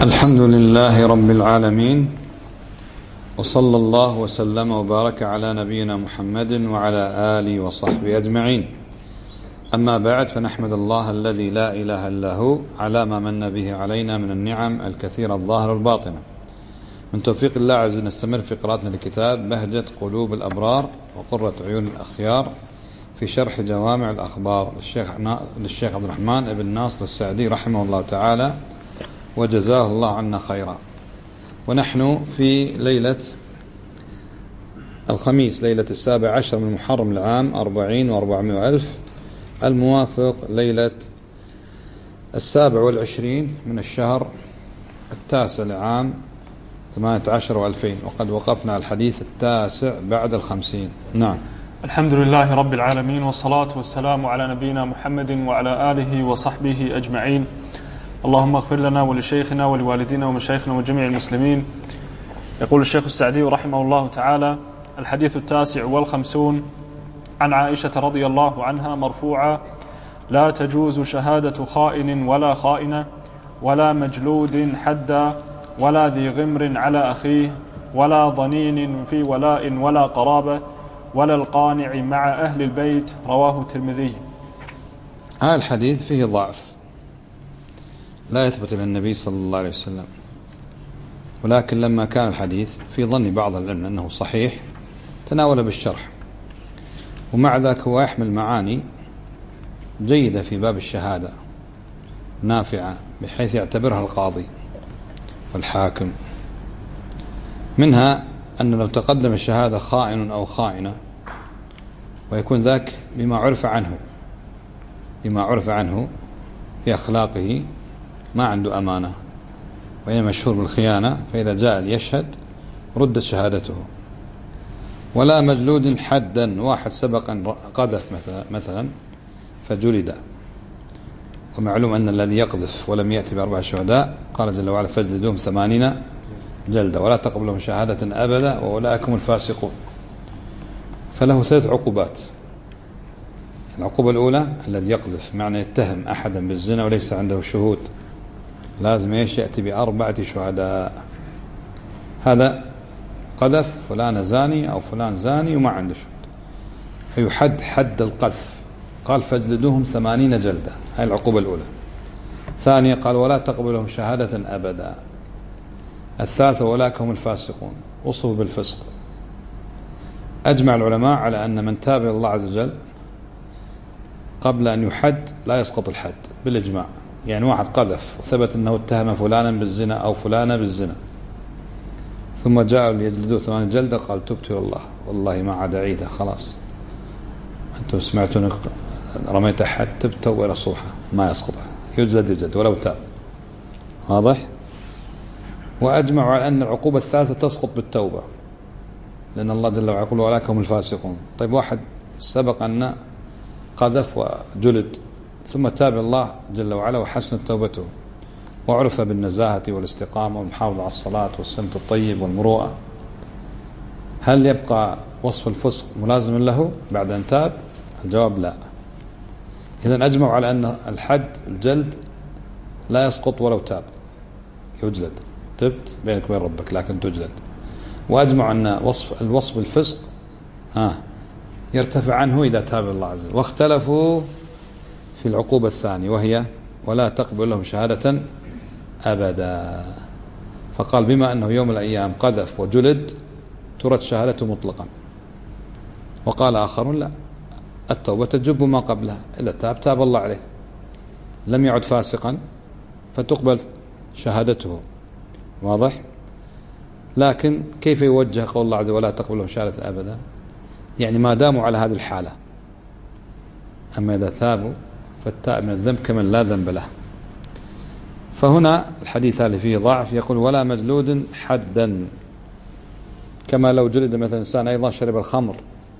الحمد لله رب العالمين، وصلى الله وسلم وبارك على نبينا محمد وعلى آله وصحبه أجمعين. أما بعد، فنحمد الله الذي لا إله إلا هو على ما من به علينا من النعم الكثيرة الظاهرة والباطنة. من توفيق الله عز وجل نستمر في قراءتنا لكتاب بهجة قلوب الأبرار وقرة عيون الأخيار في شرح جوامع الأخبار للشيخ عبد الرحمن بن ناصر السعدي رحمه الله تعالى وجزاه الله عنا خيرا. ونحن في ليلة الخميس، ليلة 17 من محرم العام 40 و400 ألف، الموافق ليلة 27 من الشهر 9 لعام 18 و2000، وقد وقفنا على الحديث 9 بعد 50. نعم. الحمد لله رب العالمين، والصلاة والسلام على نبينا محمد وعلى آله وصحبه أجمعين. اللهم اغفر لنا ولشيخنا ولوالدينا ومشايخنا وجميع المسلمين. يقول الشيخ السعدي رحمه الله تعالى: الحديث 59 عن عائشة رضي الله عنها مرفوعا: لا تجوز شهادة خائن ولا خائنة ولا مجلود حدا ولا ذي غمر على أخيه ولا ضنين في ولاء ولا قرابة ولا القانع مع أهل البيت. رواه الترمذي. هذا الحديث فيه ضعف، لا يثبت إلى النبي صلى الله عليه وسلم، ولكن لما كان الحديث في ظن بعض العلم أنه صحيح تناول بالشرح، ومع ذلك هو يحمل معاني جيدة في باب الشهادة نافعة، بحيث يعتبرها القاضي والحاكم. منها أن لو تقدم الشهادة خائن أو خائنة ويكون ذاك بما عرف عنه في أخلاقه، ما عنده أمانة وهي مشهور بالخيانة، فإذا جاء ليشهد ردت شهادته. ولا مجلود حدا، واحد سبق أن قذف مثلا فجلد، ومعلوم أن الذي يقذف ولم يأتي بأربع شهداء قال جل وعلا: فاجلدوهم 80 جلدة ولا تقبلهم شهادة أبدا وأولئك هم الفاسقون. فله 3 عقوبات. العقوبة الأولى الذي يقذف، معنى يتهم أحدا بالزنا وليس عنده شهود، لازم يأتي ب4 شهداء. هذا قذف فلان زاني أو فلان زاني وما عنده شهود، فيحد حد القذف، قال فاجلدوهم 80 جلدة. هذه العقوبة الأولى. ثانية قال: ولا تقبلهم شهادة أبدا. الثالثة: أولئك هم الفاسقون، وصفوا بالفسق. أجمع العلماء على أن من تاب إلى الله عز وجل قبل أن يحد لا يسقط الحد بالإجماع. يعني واحد قذف وثبت أنه اتهم فلانا بالزنا أو فلانا بالزنا، ثم جاءوا ليجلدوه 8 جلدة، قال: تبت إلى الله والله ما عاد أعيدها، خلاص أنتم سمعتون رميت أحد، تبت إلى صوحة، ما يسقطها، يجلد ولو تاب. واضح؟ وأجمعوا على أن العقوبة الثالثة تسقط بالتوبة، لأن الله جل وعلا يقول: أولئك هم الفاسقون. طيب واحد سبق أن قذف وجلد ثم تاب الله جل وعلا وحسنت توبته وعرف بالنزاهة والاستقامة والمحافظة على الصلاة والسمت الطيب والمروءة، هل يبقى وصف الفسق ملازم له بعد أن تاب؟ الجواب لا. إذن أجمعوا على أن الحد الجلد لا يسقط ولو تاب، يجلد، تبت بينك وبين ربك لكن تجلد. وأجمعوا أن الوصف الفسق يرتفع عنه إذا تاب الله عز وجل. واختلفوا في العقوبة الثانية، وهي: ولا تقبل لهم شهادة أبدا. فقال: بما أنه يوم الأيام قذف وجلد ترد شهادته مطلقا. وقال آخرون: لا، التوبة تجب ما قبلها، إذا تاب الله عليه، لم يعد فاسقا فتقبل شهادته. واضح؟ لكن كيف يوجه قول الله عز وجل: ولا تقبل لهم شهادة أبدا؟ يعني ما داموا على هذه الحالة. أما إذا تابوا فالتائب من الذنب كمن لا ذنب له. فهنا الحديث اللي فيه ضعف، يقول: ولا مجلود حدا، كما لو جلد مثلا إنسان أيضا شرب الخمر،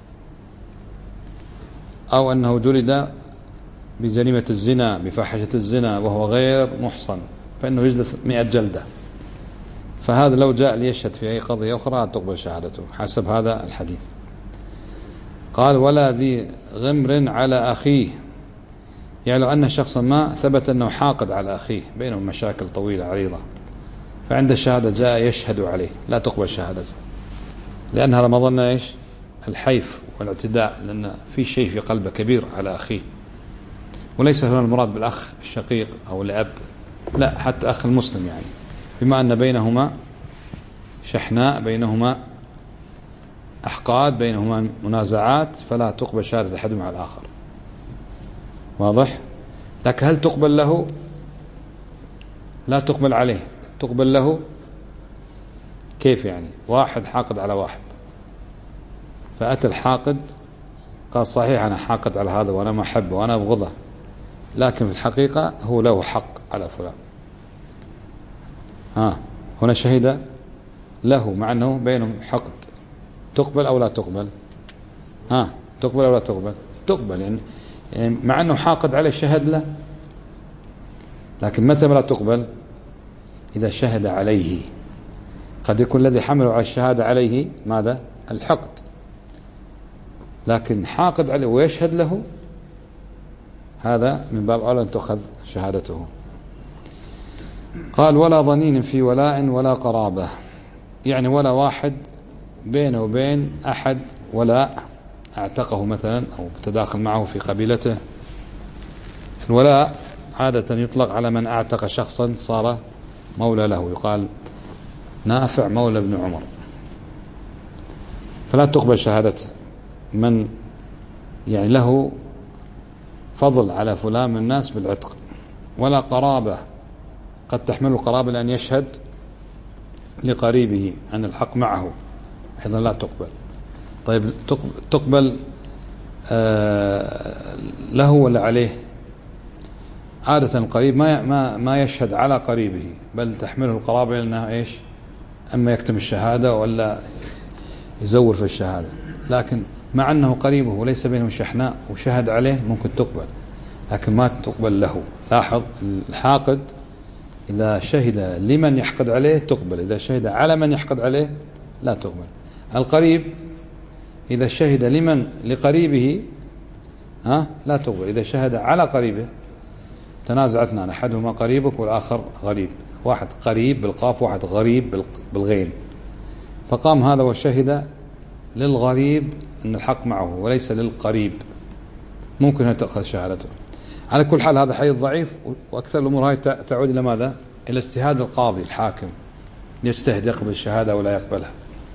أو أنه جلد بجريمة الزنا بفاحشة الزنا وهو غير محصن، فإنه يجلد 100 جلدة. فهذا لو جاء ليشهد في أي قضية أخرى تقبل شهادته حسب هذا الحديث. قال: ولا ذي غمر على أخيه، يعني لو أن شخصا ما ثبت أنه حاقد على أخيه، بينهم مشاكل طويلة عريضة، فعند الشهادة جاء يشهد عليه لا تقبل شهادته، لأنها لما ظن إيش الحيف والاعتداء، لأن في شيء في قلبه كبير على أخيه، وليس هنا المراد بالأخ الشقيق أو الأب، لا حتى أخ المسلم، يعني بما أن بينهما شحناء، بينهما أحقاد، بينهما منازعات، فلا تقبل شهادة أحدهم على الآخر. واضح؟ لكن هل تقبل له؟ لا تقبل عليه. تقبل له كيف يعني؟ واحد حاقد على واحد، فأتى الحاقد قال صحيح أنا حاقد على هذا وأنا ما أحبه وأنا أبغضه، لكن في الحقيقة هو له حق على فلان. هنا شهد له مع أنه بينهم حقد، تقبل أو لا تقبل؟ تقبل أو لا تقبل؟ تقبل، يعني مع أنه حاقد عليه شهد له، لكن متى لا تقبل؟ إذا شهد عليه. قد يكون الذي حمله على الشهادة عليه ماذا؟ الحقد، لكن حاقد عليه ويشهد له، هذا من باب أولى أن تؤخذ شهادته. قال ولا ضنين في ولاء ولا قرابة، يعني ولا واحد بينه وبين أحد ولاء، اعتقه مثلا أو تداخل معه في قبيلته. الولاء عادة يطلق على من اعتق شخصا صار مولى له، يقال نافع مولى ابن عمر، فلا تقبل شهادة من يعني له فضل على فلان من الناس بالعتق. ولا قرابة، قد تحمل القرابة لأن يشهد لقريبه أن الحق معه، أيضا لا تقبل. طيب تقبل له ولا عليه؟ عادة القريب ما يشهد على قريبه، بل تحمله القرابة لأنها إيش؟ أما يكتم الشهادة ولا يزور في الشهادة، لكن مع أنه قريبه وليس بينهم شحناء وشهد عليه ممكن تقبل، لكن ما تقبل له. لاحظ الحاقد إذا شهد لمن يحقد عليه تقبل، إذا شهد على من يحقد عليه لا تقبل. القريب إذا شهد لقريبه لا تقبل، إذا شهد على قريبه. تنازعتنا عن أحدهما قريبك والآخر غريب، واحد قريب بالقاف واحد غريب بالغين، فقام هذا وشهد للغريب أن الحق معه وليس للقريب، ممكن أن تأخذ شهادته. على كل حال هذا حديث ضعيف، وأكثر الأمور هاي تعود إلى ماذا؟ إلى اجتهاد القاضي الحاكم، يجتهد يقبل الشهادة ولا يقبلها.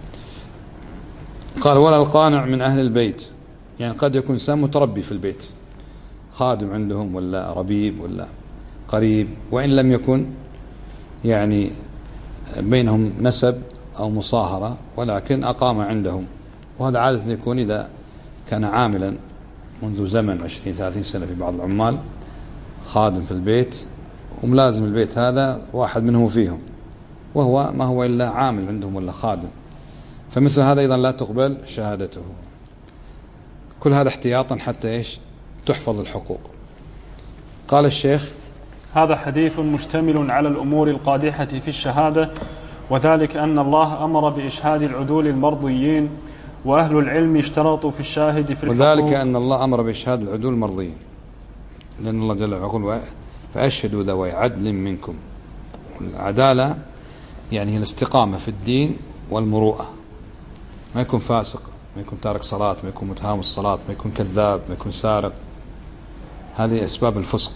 قال ولا القانع من أهل البيت، يعني قد يكون إنسان متربي في البيت، خادم عندهم ولا ربيب ولا قريب، وإن لم يكن يعني بينهم نسب أو مصاهرة، ولكن أقام عندهم، وهذا عادة يكون إذا كان عاملا منذ زمن 20-30 سنة في بعض العمال، خادم في البيت وملازم البيت هذا واحد منهم فيهم، وهو ما هو إلا عامل عندهم ولا خادم، فمثل هذا أيضا لا تقبل شهادته. كل هذا احتياطا حتى إيش؟ تحفظ الحقوق. قال الشيخ هذا حديث مشتمل على الأمور القادحة في الشهادة، وذلك أن الله أمر بإشهاد العدول المرضيين، وأهل العلم اشترطوا في الشاهد في الحقوق. وذلك أن الله أمر بإشهاد العدول المرضيين، لأن الله جل وعلا يقول فأشهدوا ذوي عدل منكم. والعدالة يعني هي الاستقامة في الدين والمروءة، ما يكون فاسق، ما يكون تارك صلاة، ما يكون متهاون الصلاة، ما يكون كذاب، ما يكون سارق، هذه أسباب الفسق.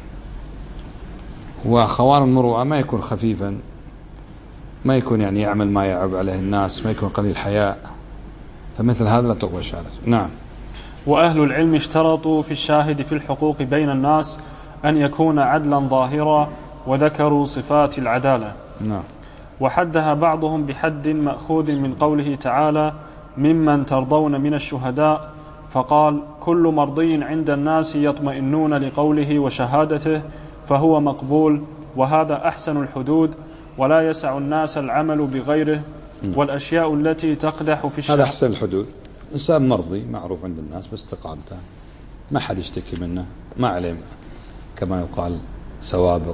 وخوان المروءة ما يكون خفيفا، ما يكون يعني يعمل ما يعب عليه الناس، ما يكون قليل حياء، فمثل هذا لا تقبل شهادة. نعم. وأهل العلم اشترطوا في الشاهد في الحقوق بين الناس أن يكون عدلا ظاهرا، وذكروا صفات العدالة. نعم. وحدها بعضهم بحد مأخوذ من قوله تعالى ممن ترضون من الشهداء، فقال كل مرضي عند الناس يطمئنون لقوله وشهادته فهو مقبول، وهذا أحسن الحدود، ولا يسع الناس العمل بغيره. والأشياء التي تقدح في الشهادة، هذا أحسن الحدود. إنسان مرضي معروف عند الناس باستقامته، ما حد يشتكي منه، ما عليه كما يقال سوابق،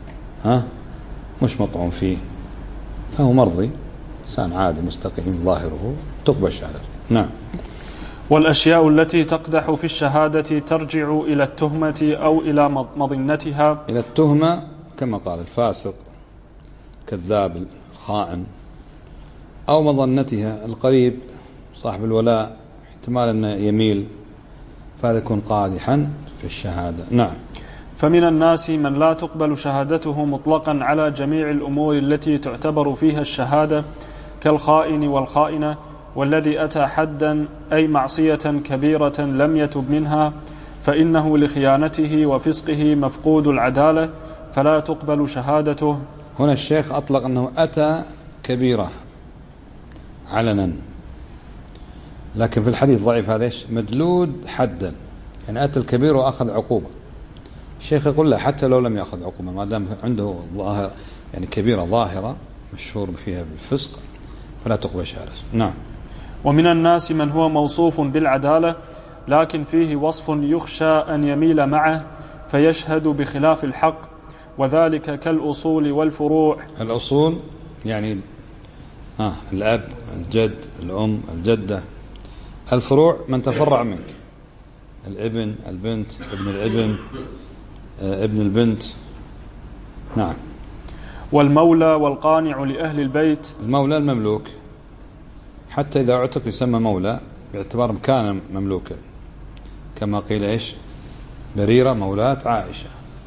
مش مطعون فيه، فهو مرضي، إنسان عادي مستقيم ظاهره، تقبل شهادته. نعم. والأشياء التي تقدح في الشهادة ترجع إلى التهمة أو إلى مظنتها. إلى التهمة كما قال الفاسق، الكذاب الخائن، أو مظنتها القريب صاحب الولاء احتمال أنه يميل، فهذا يكون قادحا في الشهادة. نعم. فمن الناس من لا تقبل شهادته مطلقا على جميع الأمور التي تعتبر فيها الشهادة، كالخائن والخائنة، والذي أتى حدا أي معصية كبيرة لم يتب منها، فإنه لخيانته وفسقه مفقود العدالة فلا تقبل شهادته. هنا الشيخ أطلق أنه أتى كبيرة علنا، لكن في الحديث ضعيف هذا مجلود حدا، يعني أتى الكبير وأخذ عقوبة. الشيخ يقول لا، حتى لو لم يأخذ عقوبة ما دام عنده ظاهر يعني كبيرة ظاهرة مشهور فيها بالفسق فلا تقبل شهادته. نعم. ومن الناس من هو موصوف بالعدالة لكن فيه وصف يخشى أن يميل معه فيشهد بخلاف الحق، وذلك كالأصول والفروع. الأصول يعني الأب، الجد، الأم، الجدة. الفروع من تفرع منك، الابن، البنت، ابن الابن، ابن البنت. نعم. والمولى والقانع لأهل البيت. المولى المملوك، حتى إذا اعتق يسمى مولى باعتبار كان مملوكا، كما قيل بريرة مولاة عائشة،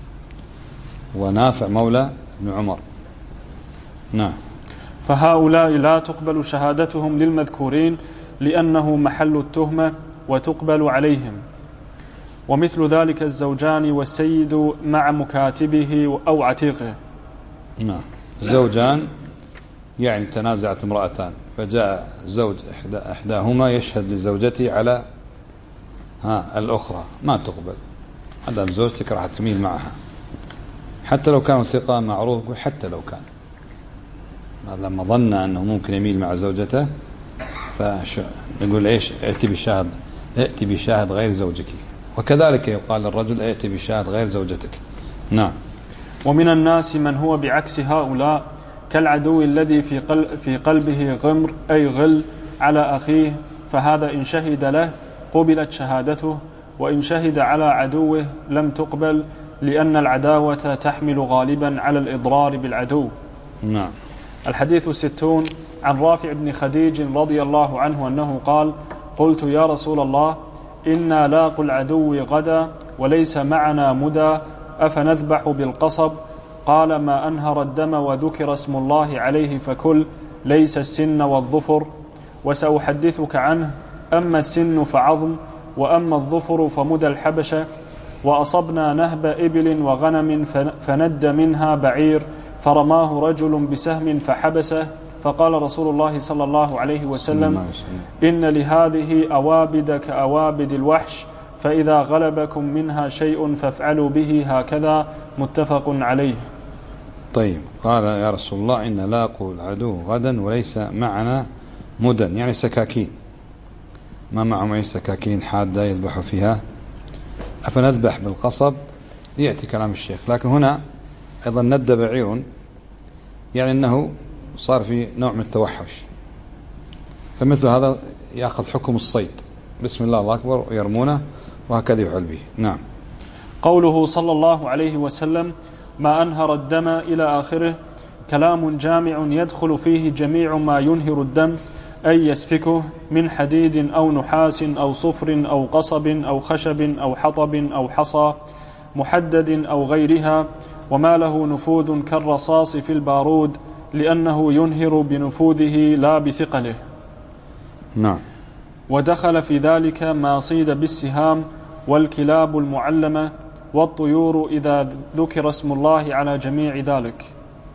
ونافع مولى ابن عمر. نعم. فهؤلاء لا تقبل شهادتهم للمذكورين لأنه محل التهمة وتقبل عليهم. ومثل ذلك الزوجان والسيد مع مكاتبه أو عتيقه. نعم. الزوجان يعني تنازعت امرأتان فجاء زوج إحداهما يشهد لزوجته على الأخرى، ما تقبل. هذا زوجتك راح تميل معها حتى لو كانوا ثقة معروف، حتى لو كان هذا ما ظن أنه ممكن يميل مع زوجته، فنقول ائتي بشاهد غير زوجك. وكذلك يقال للرجل ائتي بشاهد غير زوجتك. نعم. ومن الناس من هو بعكس هؤلاء كالعدو الذي في قلبه غمر أي غل على أخيه، فهذا إن شهد له قبلت شهادته، وإن شهد على عدوه لم تقبل، لأن العداوة تحمل غالبا على الإضرار بالعدو. نعم. الحديث 60 عن رافع بن خديج رضي الله عنه أنه قال: قلت يا رسول الله إنا لاقوا العدو غدا وليس معنا مدى أفنذبح بالقصب؟ قال: ما أنهر الدم وذكر اسم الله عليه فكل، ليس السن والظفر، وسأحدثك عنه. أما السن فعظم، وأما الظفر فمدى الحبشة. وأصبنا نهب إبل وغنم فند منها بعير، فرماه رجل بسهم فحبسه، فقال رسول الله صلى الله عليه وسلم: إن لهذه أوابد كأوابد الوحش، فإذا غلبكم منها شيء فافعلوا به هكذا. متفق عليه. طيب. قال يا رسول الله إن لاقوا العدو غدا وليس معنا مدن، يعني سكاكين، ما معهم أي سكاكين حادة يذبحوا فيها، أفنذبح بالقصب؟ يأتي كلام الشيخ. لكن هنا أيضا ند بعير، يعني أنه صار في نوع من التوحش، فمثل هذا يأخذ حكم الصيد، بسم الله الله أكبر ويرمونه، وهكذا يفعل به. نعم. قوله صلى الله عليه وسلم ما أنهر الدم إلى آخره كلام جامع يدخل فيه جميع ما ينهر الدم، أي يسفكه من حديد أو نحاس أو صفر أو قصب أو خشب أو حطب أو حصى محدد أو غيرها، وما له نفوذ كالرصاص في البارود، لأنه ينهر بنفوذه لا بثقله. نعم. ودخل في ذلك ما صيد بالسهام، والكلاب المعلمة، والطيور إذا ذكر اسم الله على جميع ذلك.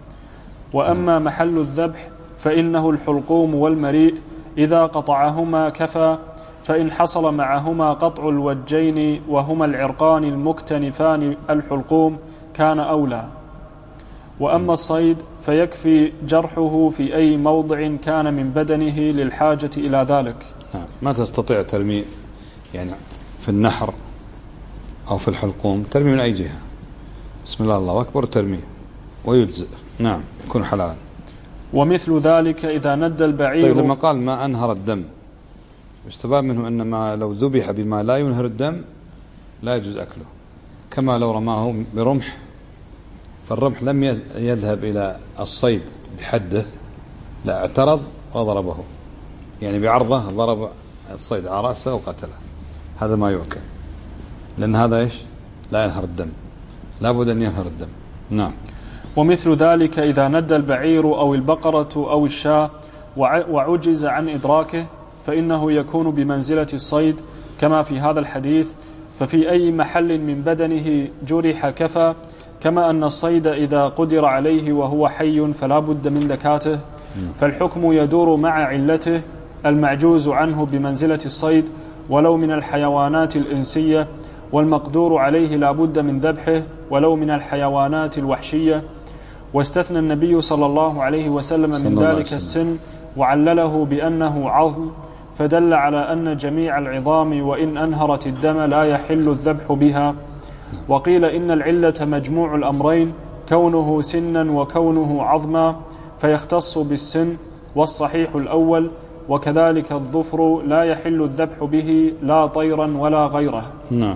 وأما محل الذبح فإنه الحلقوم والمريء، إذا قطعهما كفى، فإن حصل معهما قطع الوجين وهما العرقان المكتنفان الحلقوم كان أولى. وأما الصيد فيكفي جرحه في أي موضع كان من بدنه للحاجة إلى ذلك. ما تستطيع ترمي يعني في النحر أو في الحلقوم، ترمي من أي جهة، بسم الله الله أكبر ترمي ويجزئ. نعم، يكون حلالا. ومثل ذلك إذا ند البعير. طيب، لما قال ما أنهر الدم استفاد منه أن ما لو ذبح بما لا ينهر الدم لا يجوز أكله، كما لو رماه برمح، فالرمح لم يذهب إلى الصيد بحده، لا اعترض وضربه، يعني بعرضه ضرب الصيد على رأسه وقتله، هذا ما يؤكل، لأن هذا إيش؟ لا ينهر الدم، لا بد أن ينهر الدم. نعم. ومثل ذلك إذا ند البعير أو البقرة أو الشاة وعجز عن إدراكه فإنه يكون بمنزلة الصيد كما في هذا الحديث، ففي أي محل من بدنه جرح كفى، كما أن الصيد إذا قدر عليه وهو حي فلا بد من ذكاته، فالحكم يدور مع علته، المعجوز عنه بمنزلة الصيد ولو من الحيوانات الإنسية، والمقدور عليه لا بد من ذبحه ولو من الحيوانات الوحشية. واستثنى النبي صلى الله عليه وسلم من ذلك السن وعلله بأنه عظم، فدل على أن جميع العظام وإن أنهرت الدم لا يحل الذبح بها. وقيل إن العلة مجموع الأمرين، كونه سنا وكونه عظما، فيختص بالسن، والصحيح الأول، وكذلك الظفر لا يحل الذبح به لا طيرا ولا غيره. نعم.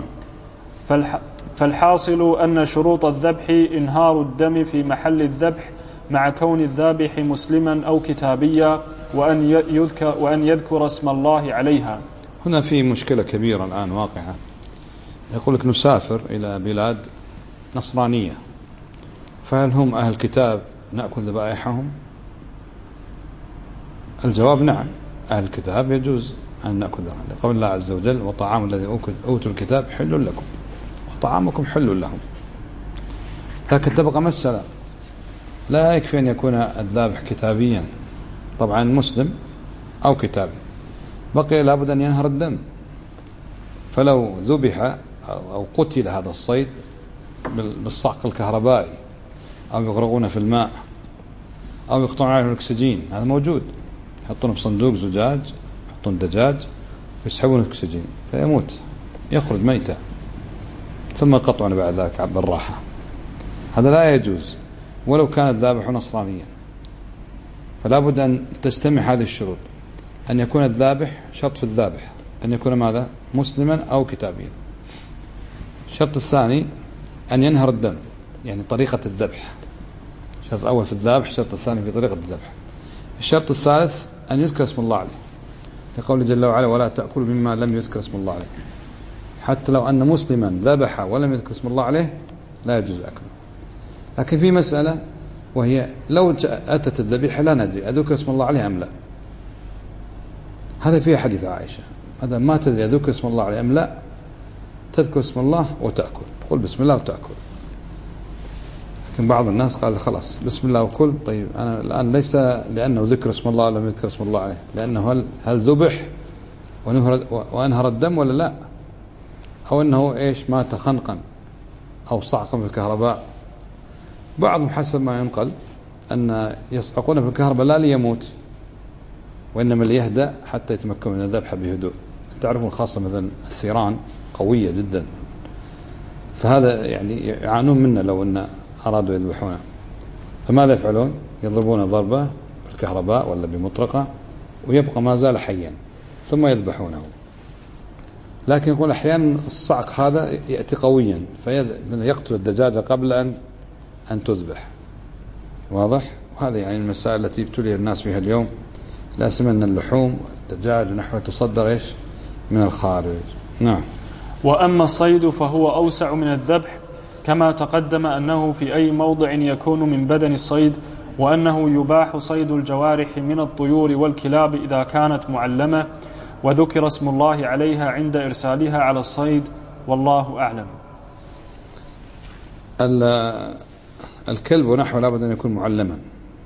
فالحاصل أن شروط الذبح إنهار الدم في محل الذبح مع كون الذابح مسلما أو كتابيا، وأن يذكر اسم الله عليها. هنا في مشكلة كبيرة الآن واقعة، يقول لك نسافر إلى بلاد نصرانية، فهل هم أهل كتاب نأكل ذبائحهم؟ الجواب نعم، أهل الكتاب يجوز أن نأكل ذبائحهم، لقول الله عز وجل: وطعام الذي أوتوا الكتاب حل لكم وطعامكم حل لهم. لكن تبقى مسألة، لا يكفي أن يكون الذابح كتابيا، طبعا مسلم أو كتابي، بقي لابد أن ينهر الدم. فلو ذبح أو قتل هذا الصيد بالصعق الكهربائي، أو يغرقون في الماء، أو يقطعون عليه الأكسجين، هذا موجود، يحطونه بصندوق زجاج، يحطون دجاج ويسحبون الأكسجين فيموت، يخرج ميتا، ثم قطعون بعد ذلك بالراحة، هذا لا يجوز ولو كان الذابح نصرانيا. فلا بد أن تجتمع هذه الشروط، أن يكون الذابح، شرط في الذابح أن يكون ماذا؟ مسلما أو كتابيا. الشرط الثاني أن ينهر الدم، يعني طريقة الذبح، الشرط الأول في الذابح، الشرط الثاني في طريقة الذبح. الشرط الثالث أن يذكر اسم الله عليه، لقوله جل وعلا: ولا تأكلوا مما لم يذكر اسم الله عليه. حتى لو أن مسلما ذبح ولم يذكر اسم الله عليه لا يجوز أكله. لكن في مسألة، وهي لو أتت الذبيحة لا ندري أذكر اسم الله عليه أم لا، هذا فيه حديث عائشة، هذا ما تدري أذكر اسم الله عليه أم لا، تذكر اسم الله وتأكل، قل بسم الله وتأكل. لكن بعض الناس قال خلاص بسم الله وكل. طيب أنا الآن ليس لأنه ذكر اسم الله ولا لم يذكر اسم الله عليه، لأنه هل ذبح وأنهر الدم ولا لا، أو أنه إيش مات خنقا أو صعقا في الكهرباء. بعضهم حسب ما ينقل أن يصعقون في الكهرباء لا ليموت، وإنما ليهدأ حتى يتمكن من الذبح بهدوء. تعرفون خاصة مثلا الثيران قوية جدا، فهذا يعني يعانون منه لو أن أرادوا يذبحونه، فماذا يفعلون؟ يضربون ضربة بالكهرباء ولا بمطرقة ويبقى ما زال حيا ثم يذبحونه. لكن يقول أحيانا الصعق هذا يأتي قويا فيقتل الدجاجة قبل أن تذبح. واضح؟ وهذا يعني المسائل التي ابتلي الناس بها اليوم، لا سمن اللحوم الدجاج ونحوه تصدر إيش من الخارج. نعم. وأما الصيد فهو أوسع من الذبح، كما تقدم أنه في أي موضع يكون من بدن الصيد، وأنه يباح صيد الجوارح من الطيور والكلاب إذا كانت معلمة، وذكر اسم الله عليها عند إرسالها على الصيد، والله أعلم. الكلب ونحوه لابد أن يكون معلما،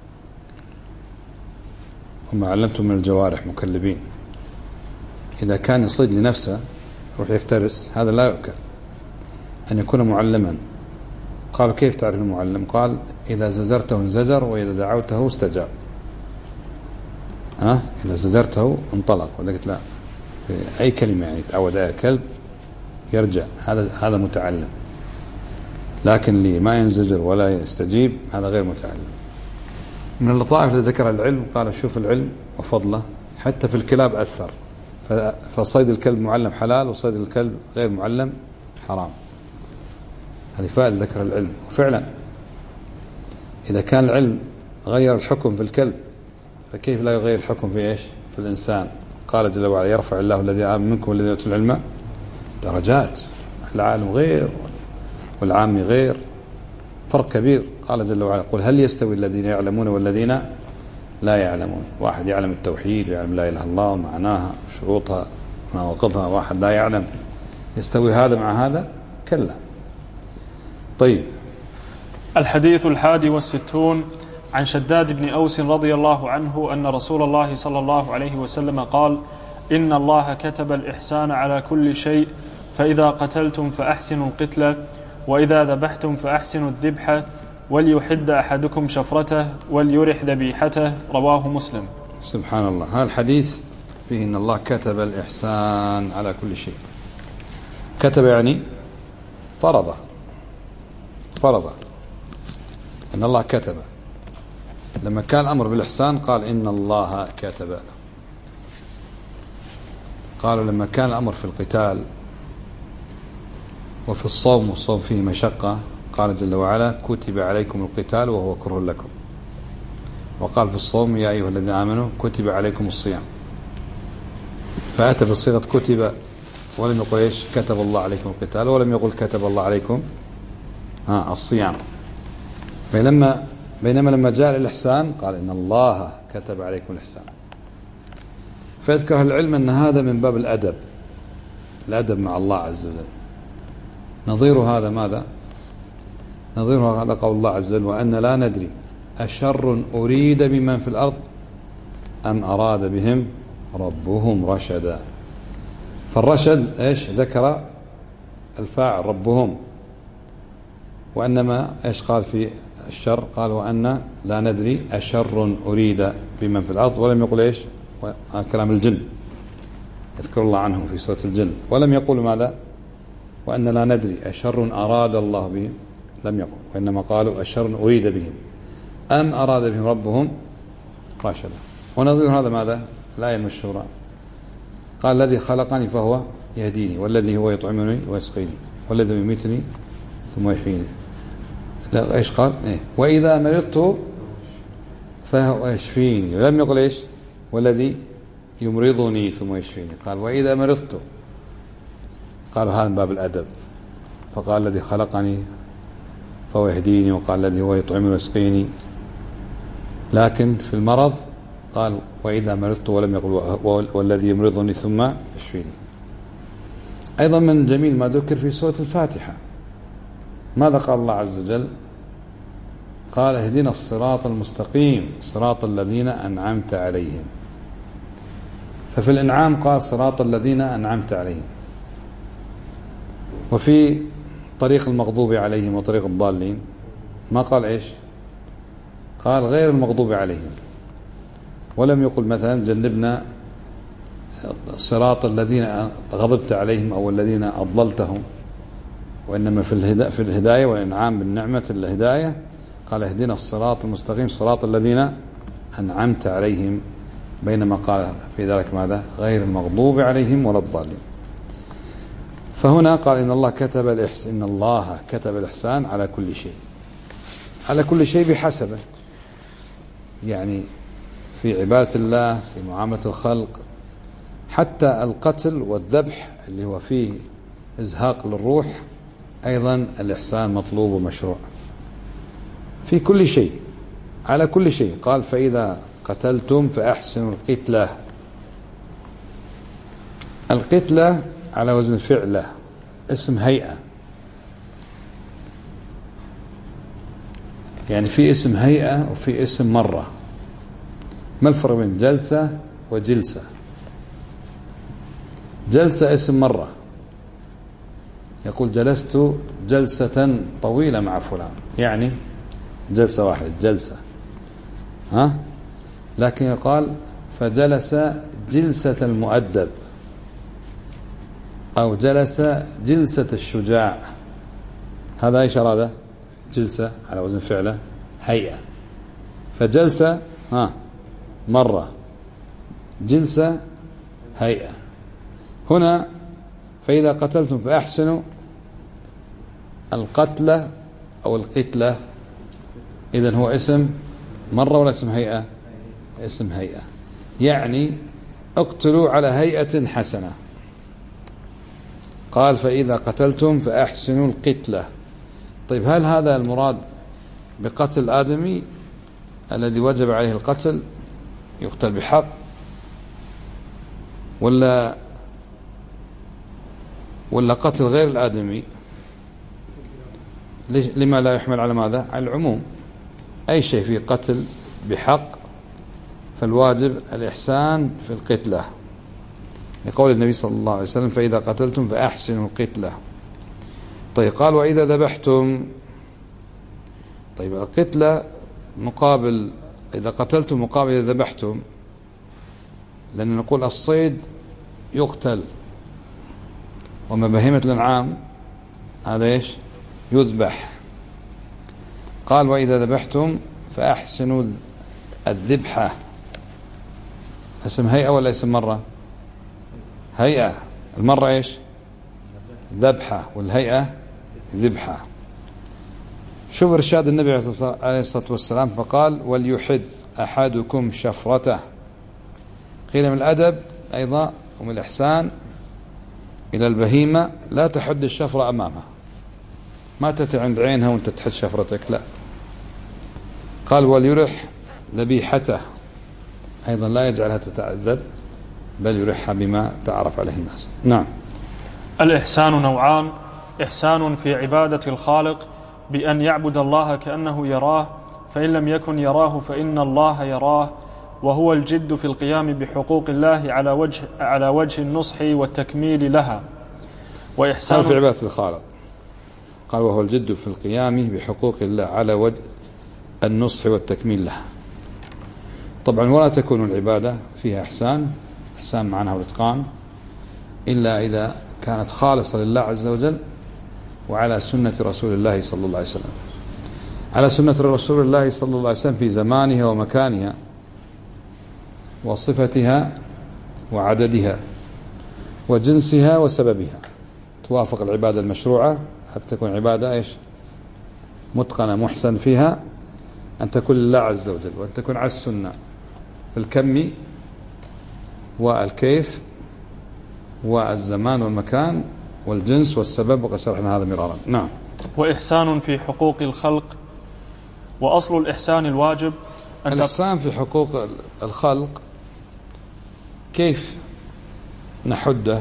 وما علمتم من الجوارح مكلبين. إذا كان يصيد لنفسه يروح يفترس، هذا لا يؤكل، أن يكون معلما. قالوا كيف تعرف المعلم؟ قال إذا زجرته انزجر وإذا دعوته استجاب. إذا زجرته انطلق، وإذا قلت لا أي كلمة يعني تعود على الكلب يرجع، هذا متعلم. لكن اللي ما ينزجر ولا يستجيب هذا غير متعلم. من اللطائف اللي ذكر العلم، قال شوف العلم وفضله حتى في الكلاب أثر، فصيد الكلب معلم حلال وصيد الكلب غير معلم حرام. هذه فائدة ذكر العلم. وفعلا إذا كان العلم غير الحكم في الكلب، فكيف لا يغير الحكم في إيش؟ في الإنسان. قال جل وعلا يرفع الله الذين آمنوا منكم والذين أوتوا العلم درجات. العالم غير والعام غير، فرق كبير. قال جل وعلا قل هل يستوي الذين يعلمون والذين لا يعلمون؟ واحد يعلم التوحيد ويعلم لا إله إلا الله ومعناها وشروطها ونواقضها، واحد لا يعلم، يستوي هذا مع هذا؟ كلا. طيب. الحديث 61 عن شداد بن أوس رضي الله عنه أن رسول الله صلى الله عليه وسلم قال إن الله كتب الإحسان على كل شيء، فإذا قتلتم فأحسنوا القتلة، وإذا ذبحتم فأحسنوا الذبحة، وليحد أحدكم شفرته وليرح ذبيحته. رواه مسلم. سبحان الله. هذا الحديث فيه إن الله كتب الإحسان على كل شيء. كتب يعني فرض إن الله كتب. لما كان الأمر بالإحسان قال إن الله كتب. قالوا لما كان الأمر في القتال وفي الصوم والصوم فيه مشقة قال جل وعلا كتب عليكم القتال وهو كره لكم. وقال في الصوم يا أيها الذين آمنوا كتب عليكم الصيام، فأتى بصيغة كتب ولم يقل إيش؟ كتب الله عليكم القتال، ولم يقل كتب الله عليكم الصيام. بينما لما جاء الإحسان قال إن الله كتب عليكم الإحسان. فيذكر العلم أن هذا من باب الأدب مع الله عز وجل. نظير هذا ماذا؟ نظير هذا قول الله عز وجل وأن لا ندري أشر أريد بمن في الأرض أم أراد بهم ربهم رشدا. فالرشد إيش؟ ذكر الفاعل ربهم، وأنما إيش قال في الشر؟ قال وأن لا ندري أشر أريد بمن في الأرض، ولم يقل إيش؟ كلام الجن يذكر الله عنهم في سورة الجن، ولم يقول ماذا؟ وأن لا ندري أشر أراد الله بهم، لم يقل، وإنما قالوا أشر أريد بهم أم أراد بهم ربهم رشدا. ونظير هذا ماذا؟ الآية المشهورة قال الذي خلقني فهو يهديني، والذي هو يطعمني ويسقيني، والذي يميتني ثم يحييني. لا إيش قال؟ وإذا مرضت فهو يشفيني، ولم يقل إيش؟ والذي يمرضني ثم يشفيني، قال وإذا مرضت. قالوا هذا من باب الأدب، فقال الذي خلقني فهو يهديني، وقال الذي هو يطعمني ويسقيني. لكن في المرض قال وإذا مرضت، ولم يقل والذي يمرضني ثم يشفيني. أيضا من جميل ما ذكر في سورة الفاتحة ماذا قال الله عز وجل؟ قال اهدنا الصراط المستقيم صراط الذين أنعمت عليهم. ففي الإنعام قال صراط الذين أنعمت عليهم، وفي طريق المغضوب عليهم وطريق الضالين ما قال إيش؟ قال غير المغضوب عليهم، ولم يقل مثلا جنبنا صراط الذين غضبت عليهم أو الذين أضللتهم، وإنما في الهداية والإنعام بالنعمة الهداية قال اهدنا الصراط المستقيم صراط الذين أنعمت عليهم، بينما قال في ذلك ماذا؟ غير المغضوب عليهم ولا الضالين. فهنا قال إن الله كتب الإحسان على كل شيء، على كل شيء بحسبه، يعني في عبادة الله، في معاملة الخلق، حتى القتل والذبح اللي هو فيه إزهاق للروح أيضا الإحسان مطلوب ومشروع في كل شيء، على كل شيء. قال فإذا قتلتم فأحسنوا القتلة. القتلة على وزن فعلة، اسم هيئة، يعني في اسم هيئة وفي اسم مرة. ما الفرق بين جلسة وجلسة؟ جلسة اسم مرة، يقول جلست جلسة طويلة مع فلان، يعني جلسة واحدة جلسة، لكن يقال فجلس جلسة المؤدب، أو جلس جلسة الشجاع. هذا ايش أراده؟ جلسة على وزن فعله هيئة. فجلسة مرة، جلسة هيئة. هنا فإذا قتلتم فأحسنوا القتلة أو القتلة، إذن هو اسم مرة ولا اسم هيئة؟ اسم هيئة، يعني اقتلوا على هيئة حسنة. قال فإذا قتلتم فأحسنوا القتلة. طيب هل هذا المراد بقتل الآدمي الذي وجب عليه القتل يقتل بحق، ولا قتل غير الآدمي؟ لما لا يحمل على ماذا؟ على العموم. أي شيء فيه قتل بحق فالواجب الإحسان في القتلة، لقول النبي صلى الله عليه وسلم فإذا قتلتم فأحسنوا القتلة. طيب قال وإذا ذبحتم. طيب القتلة مقابل إذا قتلتم مقابل إذا ذبحتم، لأن نقول الصيد يقتل وما بهيمة الأنعام هذا إيش؟ يذبح. قال وإذا ذبحتم فأحسنوا الذبحة. اسم هيئة ولا اسم مرة؟ هيئة. المرة إيش؟ ذبحة، والهيئة ذبحة. شوف إرشاد النبي عليه الصلاة والسلام فقال وليحد أحدكم شفرته. قيل من الأدب أيضا ومن الإحسان إلى البهيمة لا تحد الشفرة أمامها، ما تتع عند عينها وانت تحد شفرتك، لا. قال وليرح ذبيحته، أيضا لا يجعلها تتعذب بل يرحها بما تعرف عليه الناس. نعم. الإحسان نوعان: إحسان في عبادة الخالق بأن يعبد الله كأنه يراه، فإن لم يكن يراه فإن الله يراه، وهو الجد في القيام بحقوق الله على وجه النصح والتكميل لها. وإحسان في عبادة الخالق قال وهو الجد في القيام بحقوق الله على وجه النصح والتكميل لها. طبعا ولا تكون العبادة فيها إحسان معناه الإتقان إلا إذا كانت خالصة لله عز وجل وعلى سنة رسول الله صلى الله عليه وسلم، على سنة رسول الله صلى الله عليه وسلم في زمانها ومكانها وصفتها وعددها وجنسها وسببها، توافق العبادة المشروعة حتى تكون عبادة إيش؟ متقنة محسن فيها، أن تكون لله عز وجل، وأن تكون على السنة في الكم والكيف والزمان والمكان والجنس والسبب، وقد شرحنا هذا مرارا. نعم. وإحسان في حقوق الخلق. وأصل الإحسان الواجب الإحسان في حقوق الخلق كيف نحده؟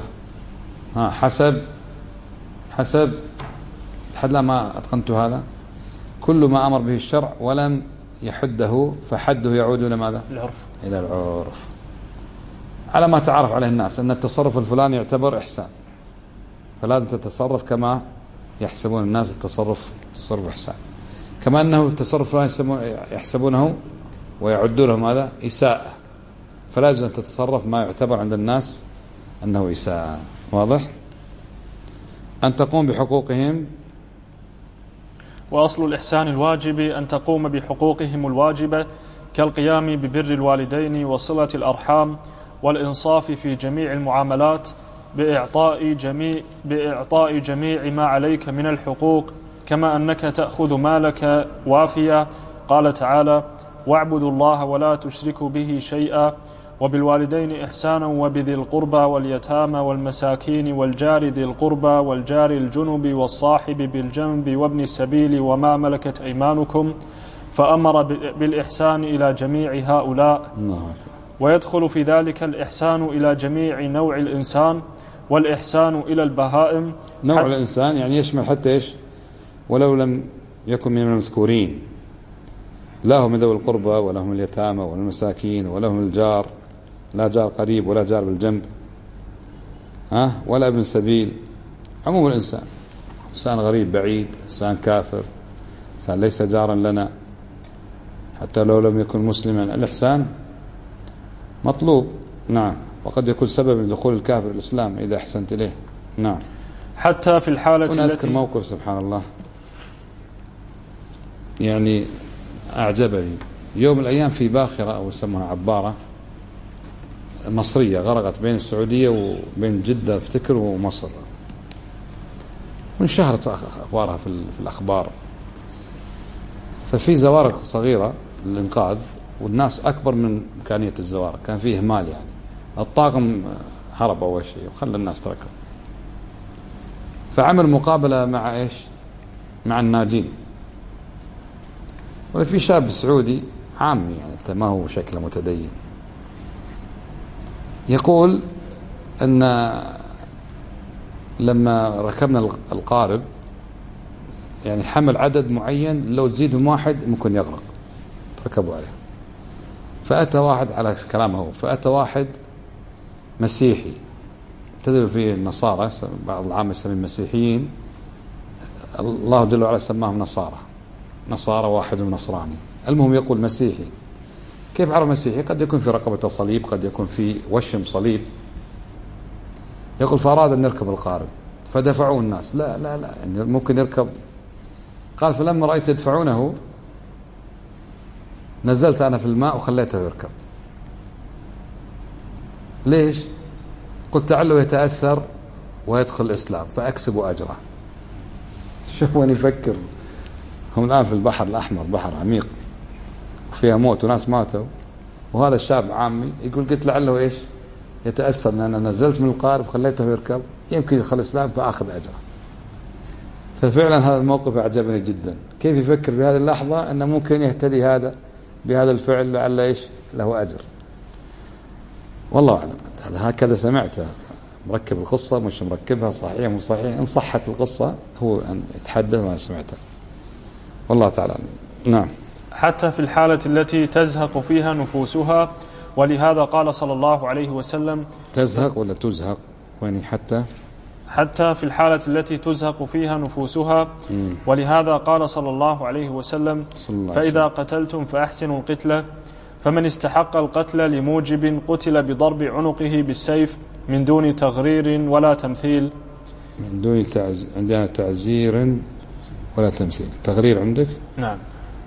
حسب لحد لا ما أتقنت هذا. كل ما أمر به الشرع ولم يحده فحده يعود إلى ماذا؟ إلى العرف، على ما تعرف عليه الناس أن التصرف الفلاني يعتبر إحسان، فلازم تتصرف كما يحسبون الناس التصرف إحسان، كما أنه التصرف الفلاني يحسبونه ويعدونه ماذا؟ إساءة، فلازم أن تتصرف ما يعتبر عند الناس أنه إساءة. واضح؟ أن تقوم بحقوقهم. وأصل الإحسان الواجب أن تقوم بحقوقهم الواجبة كالقيام ببر الوالدين وصلة الأرحام والإنصاف في جميع المعاملات بإعطاء جميع ما عليك من الحقوق، كما أنك تأخذ مالك وافيا. قال تعالى واعبدوا الله ولا تشركوا به شيئا، وبالوالدين إحسانا وبذي القربى واليتامى والمساكين والجار ذي القربى والجار الجنب والصاحب بالجنب وابن السبيل وما ملكت أيمانكم، فأمر بالإحسان إلى جميع هؤلاء. ويدخل في ذلك الإحسان إلى جميع نوع الإنسان، والإحسان إلى البهائم. نوع الإنسان يعني يشمل حتى إيش؟ ولو لم يكن من المذكورين، لهم ذوي القربى ولهم اليتامى والمساكين ولهم الجار، لا جار قريب ولا جار بالجنب، ولا ابن سبيل، عموم الإنسان، إنسان غريب بعيد، إنسان كافر، إنسان ليس جارا لنا، حتى لو لم يكن مسلما. الإحسان مطلوب. نعم. وقد يكون سبب لدخول الكافر الإسلام إذا أحسنت إليه. نعم. حتى في الحالة التي أذكر موقف سبحان الله يعني أعجبني. يوم من الأيام في باخرة أو يسمونها عبارة مصرية غرقت بين السعودية وبين جدة افتكر ومصر، وانشهرت أخبارها في الأخبار. ففي زوارق صغيرة الإنقاذ والناس أكبر من إمكانية الزوار، كان فيه إهمال يعني. الطاقم هرب أول شيء وخلى الناس تركب، فعمل مقابلة مع إيش؟ مع الناجين. ولا في شاب سعودي عامي يعني ما هو شكله متدين، يقول أن لما ركبنا القارب يعني حمل عدد معين، لو تزيدهم واحد ممكن يغرق، ركبوا عليه. فأتى واحد على كلامه، فأتى واحد مسيحي، تدري في النصارى بعض العامة يسمون مسيحيين، الله جل وعلا سماهم نصارى واحد نصراني. المهم يقول مسيحي. كيف عرف مسيحي؟ قد يكون في رقبته صليب، قد يكون في وشم صليب. يقول فأراد أن نركب القارب فدفعوه الناس، لا لا لا يعني ممكن يركب. قال فلما رأيت يدفعونه نزلت أنا في الماء وخليته يركب. ليش؟ قلت لعله يتأثر ويدخل الإسلام فأكسب أجره. شوف وين يفكر. هم الآن في البحر الأحمر، بحر عميق وفيها موت وناس ماتوا، وهذا الشاب عامي يقول قلت لعله إيش يتأثر أن أنا نزلت من القارب وخليته يركب، يمكن يدخل الإسلام فأخذ أجره. ففعلا هذا الموقف أعجبني جدا، كيف يفكر بهذه اللحظة أنه ممكن يهتدي هذا بهذا الفعل لعل إيش له أجر. والله أعلم. هذا هكذا سمعته، مركب القصة مش مركبها صحيح مو صحيح، إن صحت القصة هو أن يتحدث ما سمعته، والله تعالى. نعم. حتى في الحالة التي تزهق فيها نفوسها، ولهذا قال صلى الله عليه وسلم تزهق ولا تزهق؟ وين حتى في الحالة التي تزهق فيها نفوسها، ولهذا قال صلى الله عليه وسلم فإذا قتلتم فأحسنوا القتلة، فمن استحق القتل لموجب قتل بضرب عنقه بالسيف من دون تغرير ولا تمثيل. من دون عندنا تعزير ولا تمثيل. تغرير عندك؟ نعم.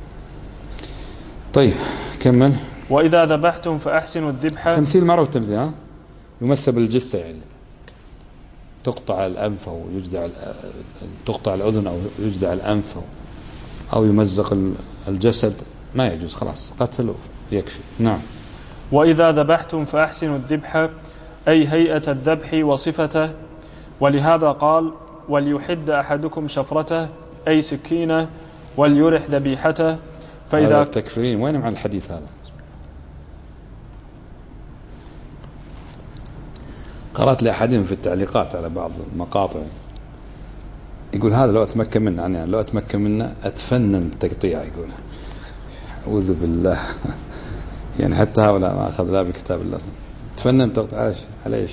طيب كمل. وإذا ذبحتم فأحسنوا الذبح. تمثيل معروف تمثيل، ها يمثل بالجثة يعني تقطع الأنف أو يجدع، تقطع الأذن أو يجدع الأنف أو يمزق الجسد، ما يجوز، خلاص قتل يكفي. نعم. وإذا ذبحتم فأحسنوا الذبح أي هيئة الذبح وصفته، ولهذا قال وليحد أحدكم شفرته أي سكينة وليرح ذبيحته. فإذا التكفيرين وين مع الحديث هذا؟ قرأت لأحدهم في التعليقات على بعض المقاطع يقول هذا لو أتمكن منه، يعني لو أتمكن منه أتفنن تقطيع، يقول أعوذ بالله. يعني حتى هؤلاء ما أخذ لا بكتاب الله تفنن تقطيع على إيش؟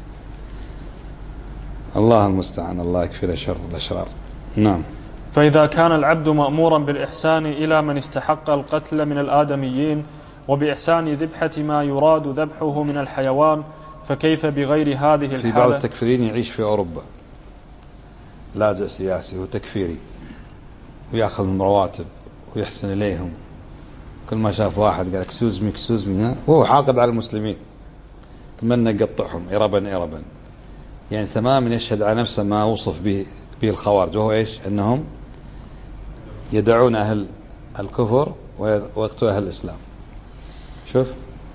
الله المستعان، الله يكفي شر الأشرار. نعم. فإذا كان العبد مأمورا بالإحسان إلى من استحق القتل من الآدميين وبإحسان ذبحة ما يراد ذبحه من الحيوان، فكيف بغير هذه الحالة؟ في بعض التكفيرين يعيش في أوروبا لاجئ سياسي وتكفيري ويأخذ من رواتب ويحسن إليهم، كل ما شاف واحد قال اكسوز مي وهو حاقد على المسلمين، تمنى يقطعهم إربا، يعني تماما يشهد على نفسه ما وصف به الخوارج، وهو إيش؟ أنهم يدعون أهل الكفر ويقتلون أهل الإسلام. شوف،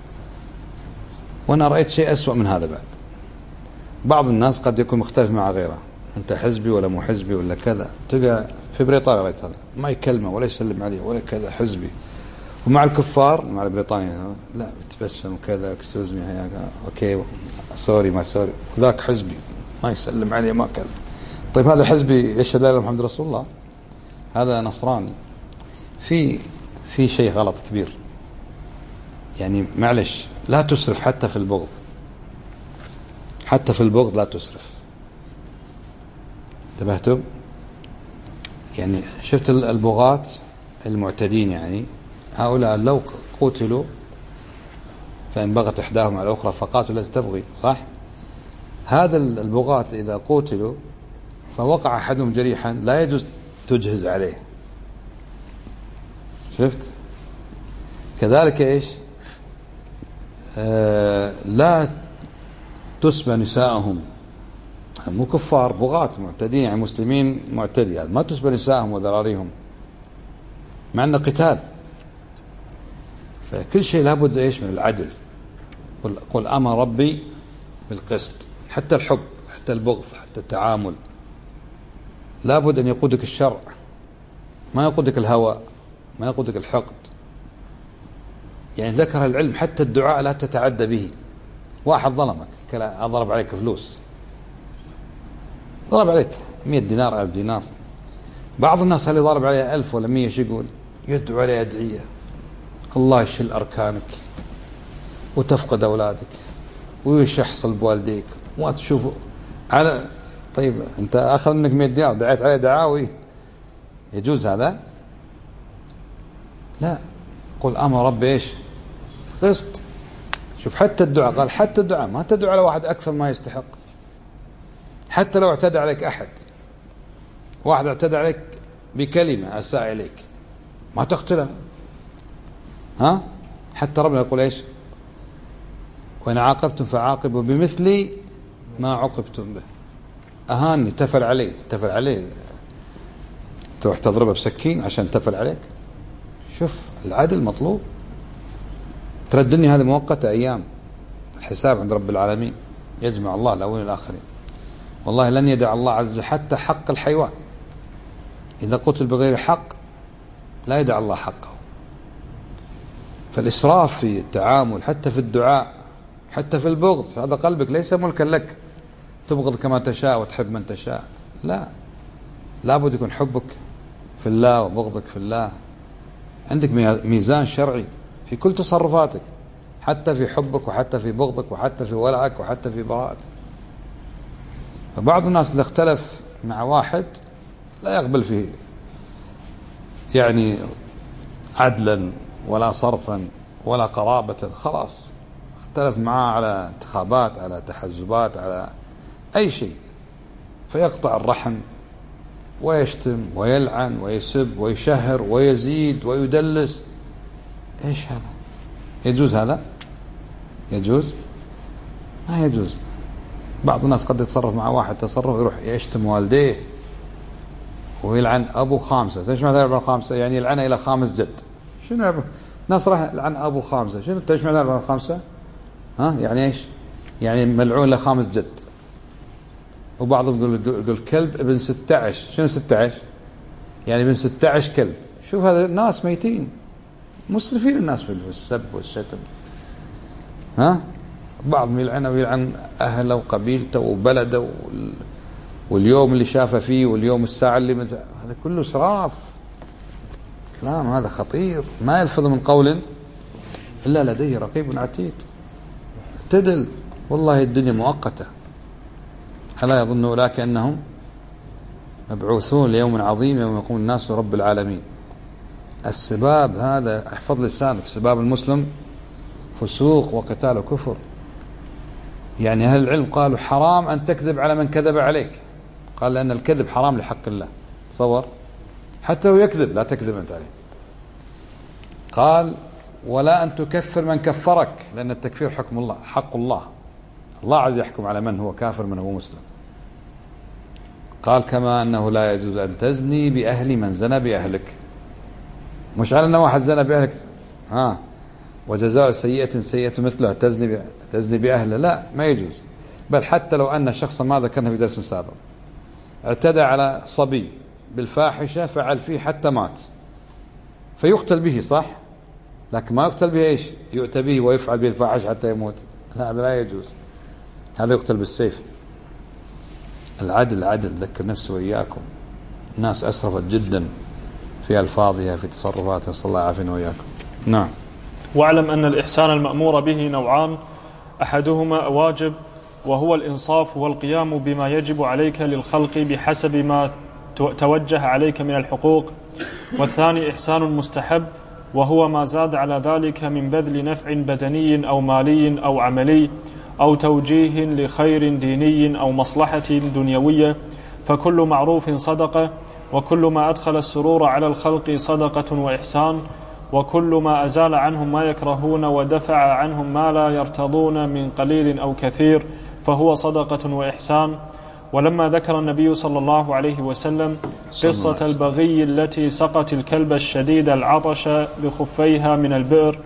وأنا رأيت شيء أسوأ من هذا. بعد بعض الناس قد يكون مختلف مع غيره، أنت حزبي ولا مو حزبي ولا كذا، تلقى في بريطانيا رأيت هذا ما يكلمه ولا يسلم عليه ولا كذا، حزبي. ومع الكفار مع البريطانيين لا بتبسم وكذا اكسوز مي هيك اوكي سوري ما سوري، وذاك حزبي ما يسلم عليه ما كذا. طيب هذا حزبي يشهد لا اله الا محمد رسول الله، هذا نصراني. في شيء غلط كبير، يعني معلش لا تسرف حتى في البغض، حتى في البغض لا تسرف. انتبهتم؟ يعني شفت البغاة المعتدين، يعني هؤلاء لو قتلوا فإن بغت إحداهم على الأخرى فقاتلوا التي تبغي، صح؟ هذا البغاة إذا قتلوا فوقع أحدهم جريحا لا يجوز تجهز عليه. شفت؟ كذلك إيش؟ لا تسبى نساءهم، مو كفار، بغاة معتدين، يعني مسلمين معتدي، ما تسبى نساءهم وذراريهم مع أنه قتال. فكل شيء لابد إيش من العدل. قل أمر ربي بالقسط. حتى الحب، حتى البغض، حتى التعامل لابد أن يقودك الشرع، ما يقودك الهوى، ما يقودك الحقد. يعني ذكر العلم حتى الدعاء لا تتعدى به. واحد ظلمك، ضرب عليك فلوس، ضرب عليك 100 دينار 1000 دينار. بعض الناس اللي ضرب عليه 1000 ولا 100 شو يقول؟ يدعو عليه أدعية، الله يشل أركانك وتفقد أولادك ويشحصل بوالديك وما تشوفه على. طيب أنت أخذ منك 100 دينار دعيت عليه دعاوي، يجوز هذا؟ لا. قل أمر ربي إيش؟ قسط. شوف حتى الدعاء، قال حتى الدعاء ما تدعو على واحد أكثر ما يستحق. حتى لو اعتدى عليك أحد، واحد اعتدى عليك بكلمة أساء إليك، ما تقتله. حتى ربنا يقول إيش؟ وإن عاقبتم فعاقبوا بمثل ما عوقبتم به. أهاني، تفل عليه تروح تضربه بسكين عشان تفل عليك. شوف العدل مطلوب. ترى الدنيا هذه مؤقتة، أيام الحساب عند رب العالمين، يجمع الله الأولين والآخرين. والله لن يدع الله عز وجل حتى حق الحيوان إذا قتل بغير حق، لا يدع الله حقه. فالإسراف في التعامل، حتى في الدعاء، حتى في البغض، هذا قلبك ليس ملكا لك تبغض كما تشاء وتحب من تشاء. لا، لابد يكون حبك في الله وبغضك في الله. عندك ميزان شرعي في كل تصرفاتك، حتى في حبك وحتى في بغضك وحتى في ولائك وحتى في براءتك. فبعض الناس اللي اختلف مع واحد لا يقبل فيه يعني عدلا ولا صرفا ولا قرابة، خلاص اختلف معاه على انتخابات، على تحزبات، على أي شيء، فيقطع الرحم ويشتم ويلعن ويسب ويشهر ويزيد ويدلس. ايش هذا؟ يجوز هذا؟ يجوز؟ ما يجوز. بعض الناس قد يتصرف مع واحد تصرف يروح يشتم والديه ويلعن أبو خامسة. ايش معنى أبو خامسة؟ يعني يلعنه إلى خامس جد. شنو ناس راح يلعن أبو خامسة؟ شنو ايش معنى أبو خامسة؟ يعني ايش؟ يعني ملعون لخامس جد. وبعضهم يقول كلب ابن 16. شنو 16؟ يعني ابن 16 كلب. شوف هذا الناس ميتين، مسرفين الناس في السب والشتم. بعضهم يلعنه ويلعن أهله وقبيلته وبلده واليوم اللي شافه فيه واليوم الساعة اللي هذا كله إسراف. كلام هذا خطير، ما يلفظ من قول إلا لديه رقيب عتيد. اعتدل، والله الدنيا مؤقتة. ألا يظن أولئك أنهم مبعوثون ليوم عظيم يوم يقوم الناس لرب العالمين. السباب هذا احفظ لسانك، سباب المسلم فسوق وقتال كفر. يعني أهل العلم قالوا حرام أن تكذب على من كذب عليك، قال لأن الكذب حرام لحق الله. تصور حتى لو يكذب لا تكذب أنت عليه. قال ولا أن تكفر من كفرك، لأن التكفير حكم الله، حق الله، الله عز يحكم على من هو كافر من هو مسلم. قال كما أنه لا يجوز أن تزني بأهل من زنى بأهلك. مش على أن واحد زنى بأهلك وجزاء سيئة سيئة مثلها تزني بأهله، لا، ما يجوز. بل حتى لو أن شخصا، ما ذكرنا في درس سابق، اعتدى على صبي بالفاحشة فعل فيه حتى مات، فيقتل به، صح؟ لكن ما يقتل به ايش؟ يؤتى به ويفعل به الفاحش حتى يموت. لا، هذا لا يجوز، هذا يقتل بالسيف. العدل عدل. ذكر نفسي وإياكم، الناس أسرفت جدا في ألفاظها في تصرفاتها، صلى الله يعافينا وإياكم. نعم. واعلم أن الإحسان المأمور به نوعان، أحدهما واجب وهو الإنصاف والقيام بما يجب عليك للخلق بحسب ما توجه عليك من الحقوق، والثاني إحسان مستحب وهو ما زاد على ذلك من بذل نفع بدني أو مالي أو عملي أو توجيه لخير ديني أو مصلحة دنيوية، فكل معروف صدقة، وكل ما أدخل السرور على الخلق صدقة وإحسان، وكل ما أزال عنهم ما يكرهون ودفع عنهم ما لا يرتضون من قليل أو كثير فهو صدقة وإحسان. ولما ذكر النبي صلى الله عليه وسلم قصة البغي التي سقت الكلب الشديد العطش بخفيها من البئر،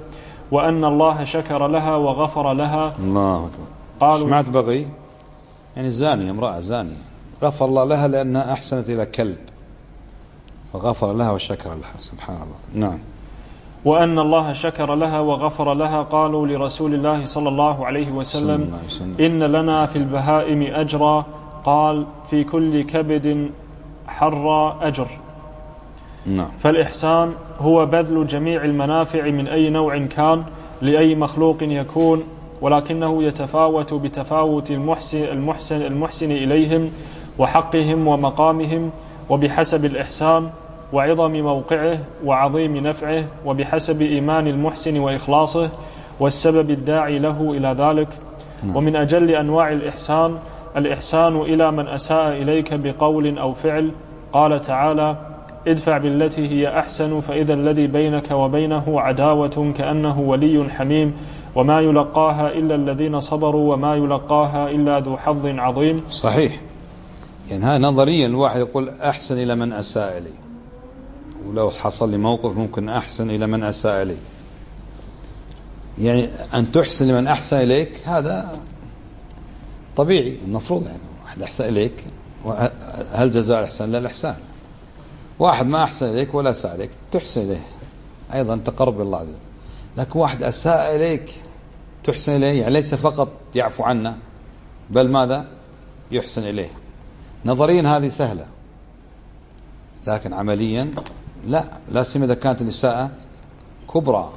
وأن الله شكر لها وغفر لها. الله أكبر. قالوا ما تبغي يعني زانية، امرأة زانية، غفر الله لها لأنها أحسنت إلى كلب فغفر لها وشكر لها. سبحان الله. نعم. وأن الله شكر لها وغفر لها. قالوا لرسول الله صلى الله عليه وسلم إن لنا في البهائم أجرا. قال في كل كبد حر أجر. نعم. فالإحسان هو بذل جميع المنافع من أي نوع كان لأي مخلوق يكون، ولكنه يتفاوت بتفاوت المحسن إليهم وحقهم ومقامهم، وبحسب الإحسان وعظم موقعه وعظيم نفعه، وبحسب إيمان المحسن وإخلاصه والسبب الداعي له إلى ذلك. ومن أجل أنواع الإحسان إلى من أساء إليك بقول أو فعل. قال تعالى ادفع بالتي هي أحسن فإذا الذي بينك وبينه عداوة كأنه ولي حميم وما يلقاها إلا الذين صبروا وما يلقاها إلا ذو حظ عظيم. صحيح. يعني هاي نظريا الواحد يقول أحسن إلى من أساء إلي، ولو حصل لي موقف ممكن أحسن إلى من أساء إلي. يعني أن تحسن لمن أحسن إليك هذا طبيعي المفروض، يعني واحد أحسن إليك هل جزاء الإحسان لا الإحسان. واحد ما أحسن إليك ولا أساء إليك تحسن إليه أيضا تقرب الله عز وجل. لكن واحد أساء إليك تحسن إليه، يعني ليس فقط يعفو عنه بل ماذا يحسن إليه. نظريا هذه سهلة، لكن عمليا لا سيما إذا كانت الإساءة كبرى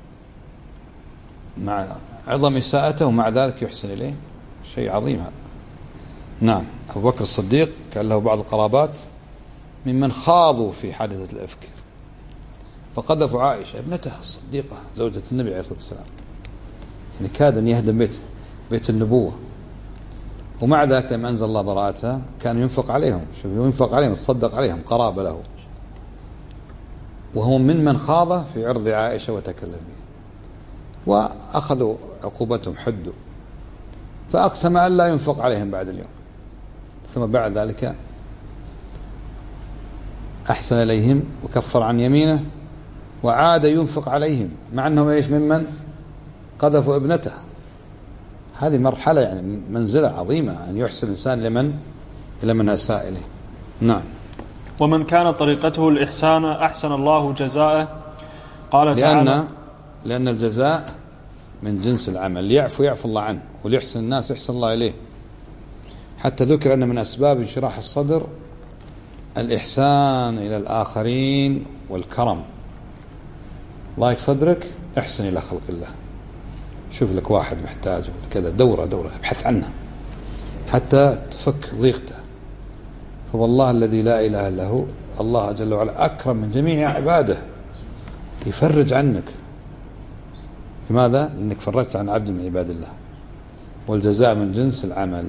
مع عظم إساءته ومع ذلك يحسن إليه، شيء عظيم هذا. نعم. أبو بكر الصديق كان له بعض القرابات ممن خاضوا في حادثة الإفك، فقذفوا عائشة ابنته الصديقة زوجة النبي عليه الصلاة والسلام، يعني كاد أن يهدم بيت النبوة، ومع ذلك لما أنزل الله براءتها كان ينفق عليهم. شوف، ينفق عليهم، تصدق عليهم، قرابة له، وهم من خاض في عرض عائشة وتكلم بها، وأخذوا عقوبتهم، حدوا، فأقسم أن لا ينفق عليهم بعد اليوم. ثم بعد ذلك أحسن إليهم وكفر عن يمينه وعاد ينفق عليهم مع أنهم إيش ممن قذفوا ابنته. هذه مرحلة يعني منزلة عظيمة أن يحسن الإنسان إلى من أساء إليه. نعم. ومن كان طريقته الإحسان أحسن الله جزاءه. قال تعالى لأن الجزاء من جنس العمل، ليعفو الله عنه وليحسن الناس يحسن الله إليه. حتى ذكر أن من أسباب انشراح الصدر الإحسان إلى الآخرين والكرم. ضايق صدرك احسن إلى خلق الله، شوف لك واحد محتاج كذا، دورة ابحث عنه حتى تفك ضيقته. فوالله الذي لا إله إلا هو الله جل وعلا أكرم من جميع عباده، يفرج عنك. لماذا؟ لأنك فرجت عن عبد من عباد الله، والجزاء من جنس العمل.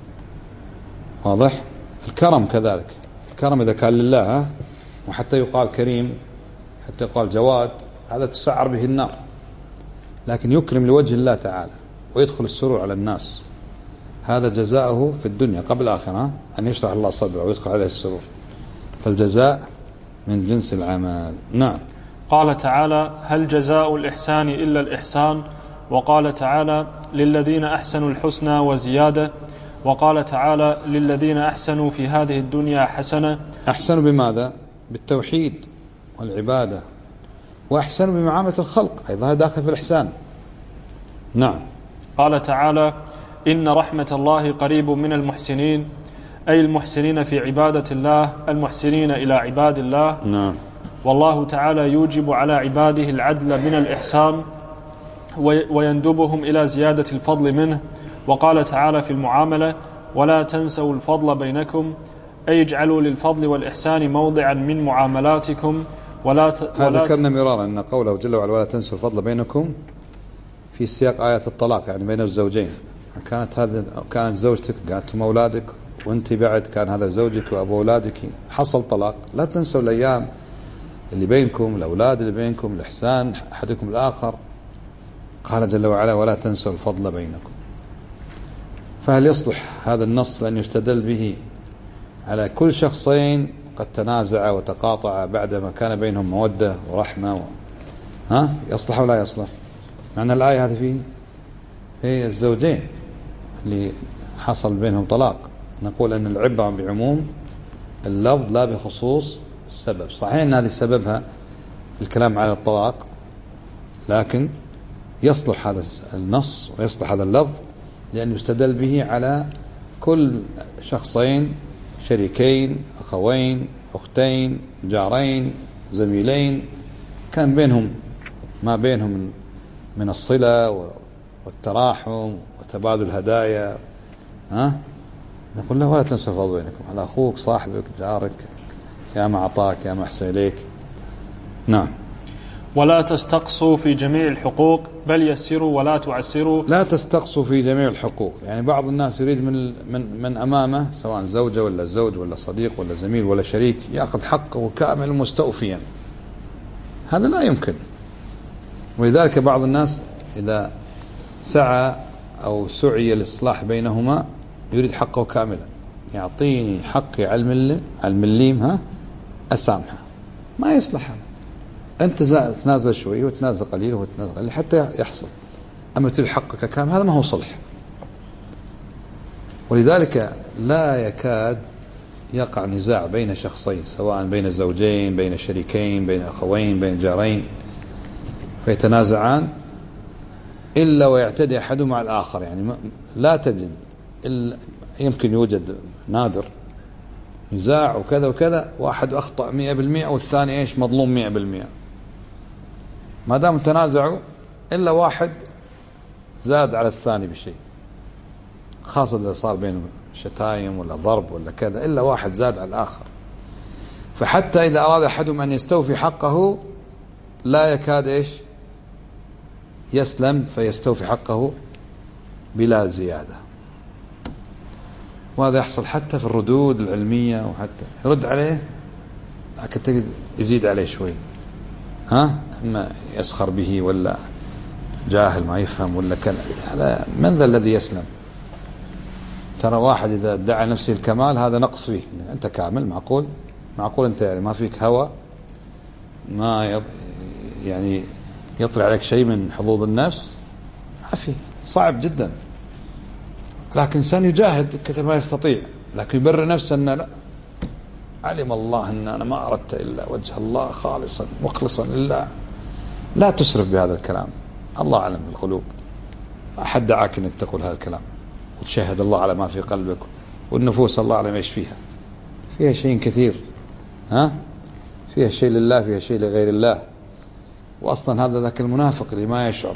واضح؟ الكرم كذلك، الكرم إذا كان لله، وحتى يقال كريم، حتى يقال جواد، هذا تسعر به النار، لكن يكرم لوجه الله تعالى ويدخل السرور على الناس، هذا جزاؤه في الدنيا قبل الآخرة، أن يشرح الله صدره ويدخل عليه السرور. فالجزاء من جنس العمل. نعم. قال تعالى هل جزاء الإحسان إلا الإحسان. وقال تعالى للذين أحسنوا الحسنى وزيادة. وقال تعالى للذين أحسنوا في هذه الدنيا حسنة. أحسنوا بماذا؟ بالتوحيد والعبادة، وأحسنوا بمعاملة الخلق، أيضا هذا داخل في الإحسان. نعم. قال تعالى إن رحمة الله قريب من المحسنين، أي المحسنين في عبادة الله، المحسنين إلى عباد الله. نعم. والله تعالى يوجب على عباده العدل من الإحسان ويندبهم إلى زيادة الفضل منه. وقال تعالى في المعاملة ولا تنسوا الفضل بينكم، أي اجعلوا للفضل والإحسان موضعا من معاملاتكم. هذا ذكرنا مرارا أن قوله جل وعلا ولا تنسوا الفضل بينكم في سياق آية الطلاق، يعني بين الزوجين. كانت زوجتك قالت أولادك، وانت بعد كان هذا زوجك وأبو أولادك، حصل طلاق، لا تنسوا الأيام اللي بينكم، الأولاد اللي بينكم، الإحسان أحدكم الآخر. قال جل وعلا ولا تنسوا الفضل بينكم. فهل يصلح هذا النص لأن يستدل به على كل شخصين قد تنازع وتقاطع بعدما كان بينهم مودة ورحمة يصلح ولا يصلح؟ معنى الآية هذه في الزوجين اللي حصل بينهم طلاق، نقول أن العبرة بعموم اللفظ لا بخصوص السبب. صحيح أن هذه سببها الكلام على الطلاق، لكن يصلح هذا النص ويصلح هذا اللفظ لأن يستدل به على كل شخصين، شريكين، أخوين، أختين، جارين، زميلين، كان بينهم ما بينهم من الصلة والتراحم وتبادل الهدايا، نقول له ولا تنسوا الفضل بينكم، هذا أخوك، صاحبك، جارك، يا ما أعطاك يا ما أحسن إليك. نعم. ولا تستقصوا في جميع الحقوق بل يسروا ولا تعسروا. لا تستقصوا في جميع الحقوق، يعني بعض الناس يريد من أمامه سواء زوجة ولا زوج ولا صديق ولا زميل ولا شريك يأخذ حقه كامل مستوفيا، هذا لا يمكن. ولذلك بعض الناس إذا سعى أو سعي الإصلاح بينهما يريد حقه كاملا، يعطيني حقي على المليم أسامحه، ما يصلح هذا. أنت تنازل شوي وتنازل قليل وتنازل قليل حتى يحصل، أما تريد حقك كامل هذا ما هو صلح. ولذلك لا يكاد يقع نزاع بين شخصين سواء بين زوجين، بين شريكين، بين أخوين، بين جارين، فيتنازعان إلا ويعتدي أحدهما على الآخر. يعني لا تجد يمكن يوجد نادر نزاع وكذا وكذا، واحد أخطأ 100% والثاني مظلوم 100%، ما دام تنازعوا إلا واحد زاد على الثاني بشيء، خاصة إذا صار بينهم شتايم ولا ضرب ولا كذا، إلا واحد زاد على الآخر. فحتى إذا أراد أحدهم أن يستوفي حقه لا يكاد يسلم فيستوفي حقه بلا زيادة. وهذا يحصل حتى في الردود العلمية، وحتى يرد عليه لكن تجد يزيد عليه شوي، أما يسخر به ولا جاهل ما يفهم ولا كذا. هذا من ذا الذي يسلم؟ ترى واحد إذا ادعى نفسه الكمال هذا نقص فيه. أنت كامل، معقول أنت يعني ما فيك هوى، ما يعني يطلع عليك شيء من حظوظ النفس؟ ما فيه، صعب جدا. لكن إنسان يجاهد كثر ما يستطيع، لكن يبرر نفسه أن لا، علم الله أن أنا ما أردت إلا وجه الله خالصا مخلصا لله. لا تسرف بهذا الكلام، الله أعلم بالقلوب، ما أحد دعاك أنك تقول هذا الكلام، وتشهد الله على ما في قلبك، والنفوس الله أعلم إيش فيها شيء كثير، فيها شيء لله، فيها شيء لغير الله. وأصلا هذا ذاك المنافق اللي ما يشعر،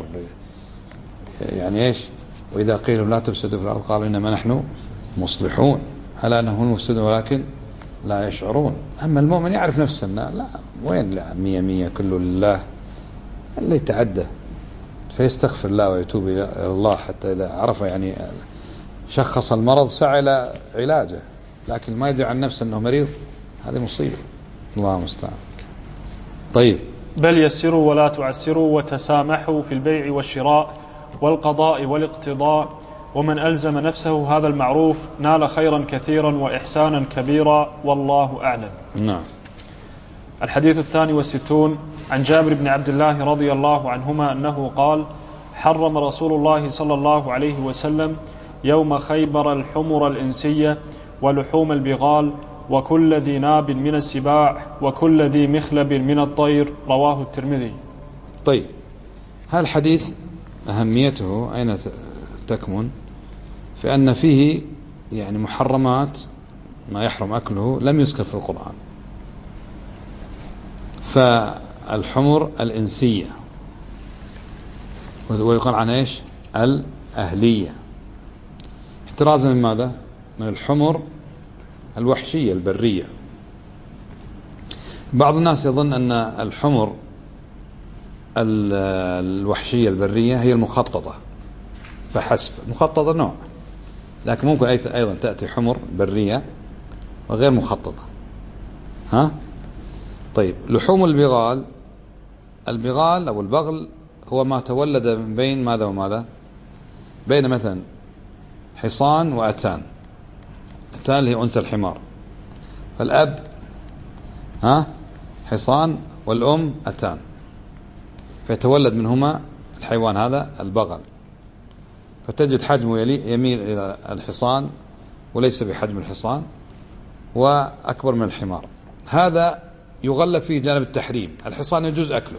يعني وإذا قيل لا تفسدوا في الأرض قالوا إنما نحن مصلحون، ألا أنهم المفسدون ولكن لا يشعرون. أما المؤمن يعرف نفسه لا وين، لا 100 كله لله، اللي يتعدى فيستغفر الله ويتوب إلى الله، حتى إذا عرف يعني شخص المرض سعى إلى علاجه، لكن ما يدري عن نفسه أنه مريض، هذه مصيبة، الله المستعان. طيب. بل يسروا ولا تعسروا وتسامحوا في البيع والشراء والقضاء والاقتضاء، ومن ألزم نفسه هذا المعروف نال خيرا كثيرا وإحسانا كبيرا، والله أعلم. نعم. الحديث 62 عن جابر بن عبد الله رضي الله عنهما أنه قال: حرم رسول الله صلى الله عليه وسلم يوم خيبر الحمر الإنسية ولحوم البغال وكل ذي ناب من السباع وكل ذي مخلب من الطير، رواه الترمذي. طيب، هذا الحديث أهميته أين تكمن؟ في أن فيه يعني محرمات ما يحرم أكله لم يذكر في القرآن. فالحمر الإنسية ويقال عنها الأهلية، احترازا من ماذا؟ من الحمر الوحشية البرية. بعض الناس يظن أن الحمر الوحشية البرية هي المخططة فحسب، مخططة نوع، لكن ممكن أيضا تأتي حمر برية وغير مخططة. طيب، لحوم البغال أو البغل هو ما تولد من بين ماذا وماذا؟ بين مثلا حصان وأتان. أتان هي أنثى الحمار، فالأب حصان والأم أتان، فيتولد منهما الحيوان هذا البغل، فتجد حجمه يميل إلى الحصان وليس بحجم الحصان، وأكبر من الحمار. هذا يغلب فيه جانب التحريم. الحصان يجوز أكله،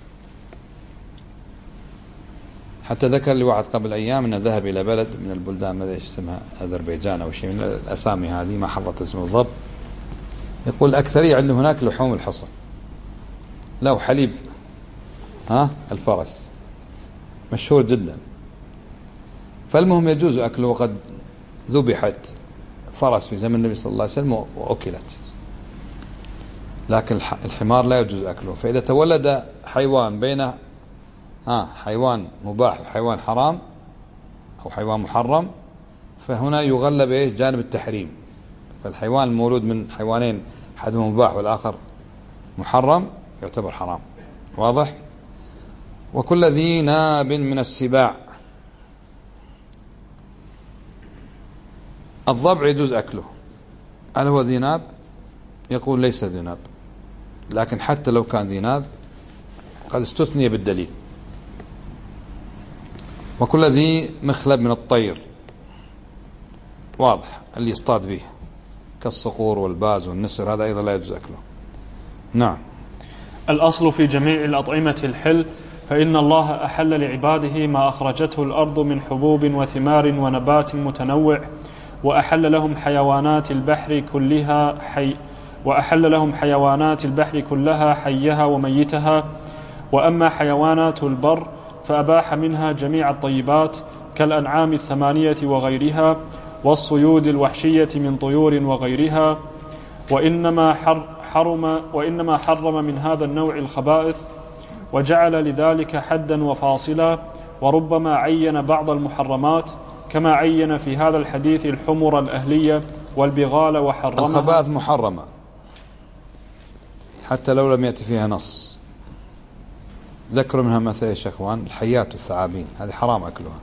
حتى ذكر لي واحد قبل أيام أنه ذهب إلى بلد من البلدان، ماذا اسمها، أذربيجان أو شيء من الأسامي هذه، ما حفظت اسمه بالضبط. يقول الأكثرية عنده هناك لحوم الحصن، له حليب الفرس مشهور جدا. فالمهم يجوز أكله، وقد ذبحت فرس في زمن النبي صلى الله عليه وسلم وأكلت، لكن الحمار لا يجوز أكله. فإذا تولد حيوان بين حيوان مباح وحيوان حرام أو حيوان محرم، فهنا يغلب جانب التحريم. فالحيوان المولود من حيوانين أحدهما مباح والآخر محرم يعتبر حرام. واضح؟ وكل ذي ناب من السباع. الضبع يجوز أكله. هل هو ذي ناب؟ يقول ليس ذي ناب، لكن حتى لو كان ذي ناب قد استثني بالدليل. وكل ذي مخلب من الطير، واضح، اللي يصطاد به كالصقور والباز والنسر، هذا أيضا لا يجوز أكله. نعم. الأصل في جميع الأطعمة الحل، فإن الله أحل لعباده ما أخرجته الأرض من حبوب وثمار ونبات متنوع، وأحل لهم حيوانات البحر كلها حيها وميتها. وأما حيوانات البر فأباح منها جميع الطيبات كالأنعام 8 وغيرها، والصيود الوحشية من طيور وغيرها، وإنما حرم من هذا النوع الخبائث، وجعل لذلك حدا وفاصلا، وربما عين بعض المحرمات كما عين في هذا الحديث الحمر الأهلية والبغال وحرمها. الخبائث محرمة حتى لو لم يأتي فيها نص. ذكروا منها مثلا يا شيخوان الحيات والثعابين، هذه حرام أكلها.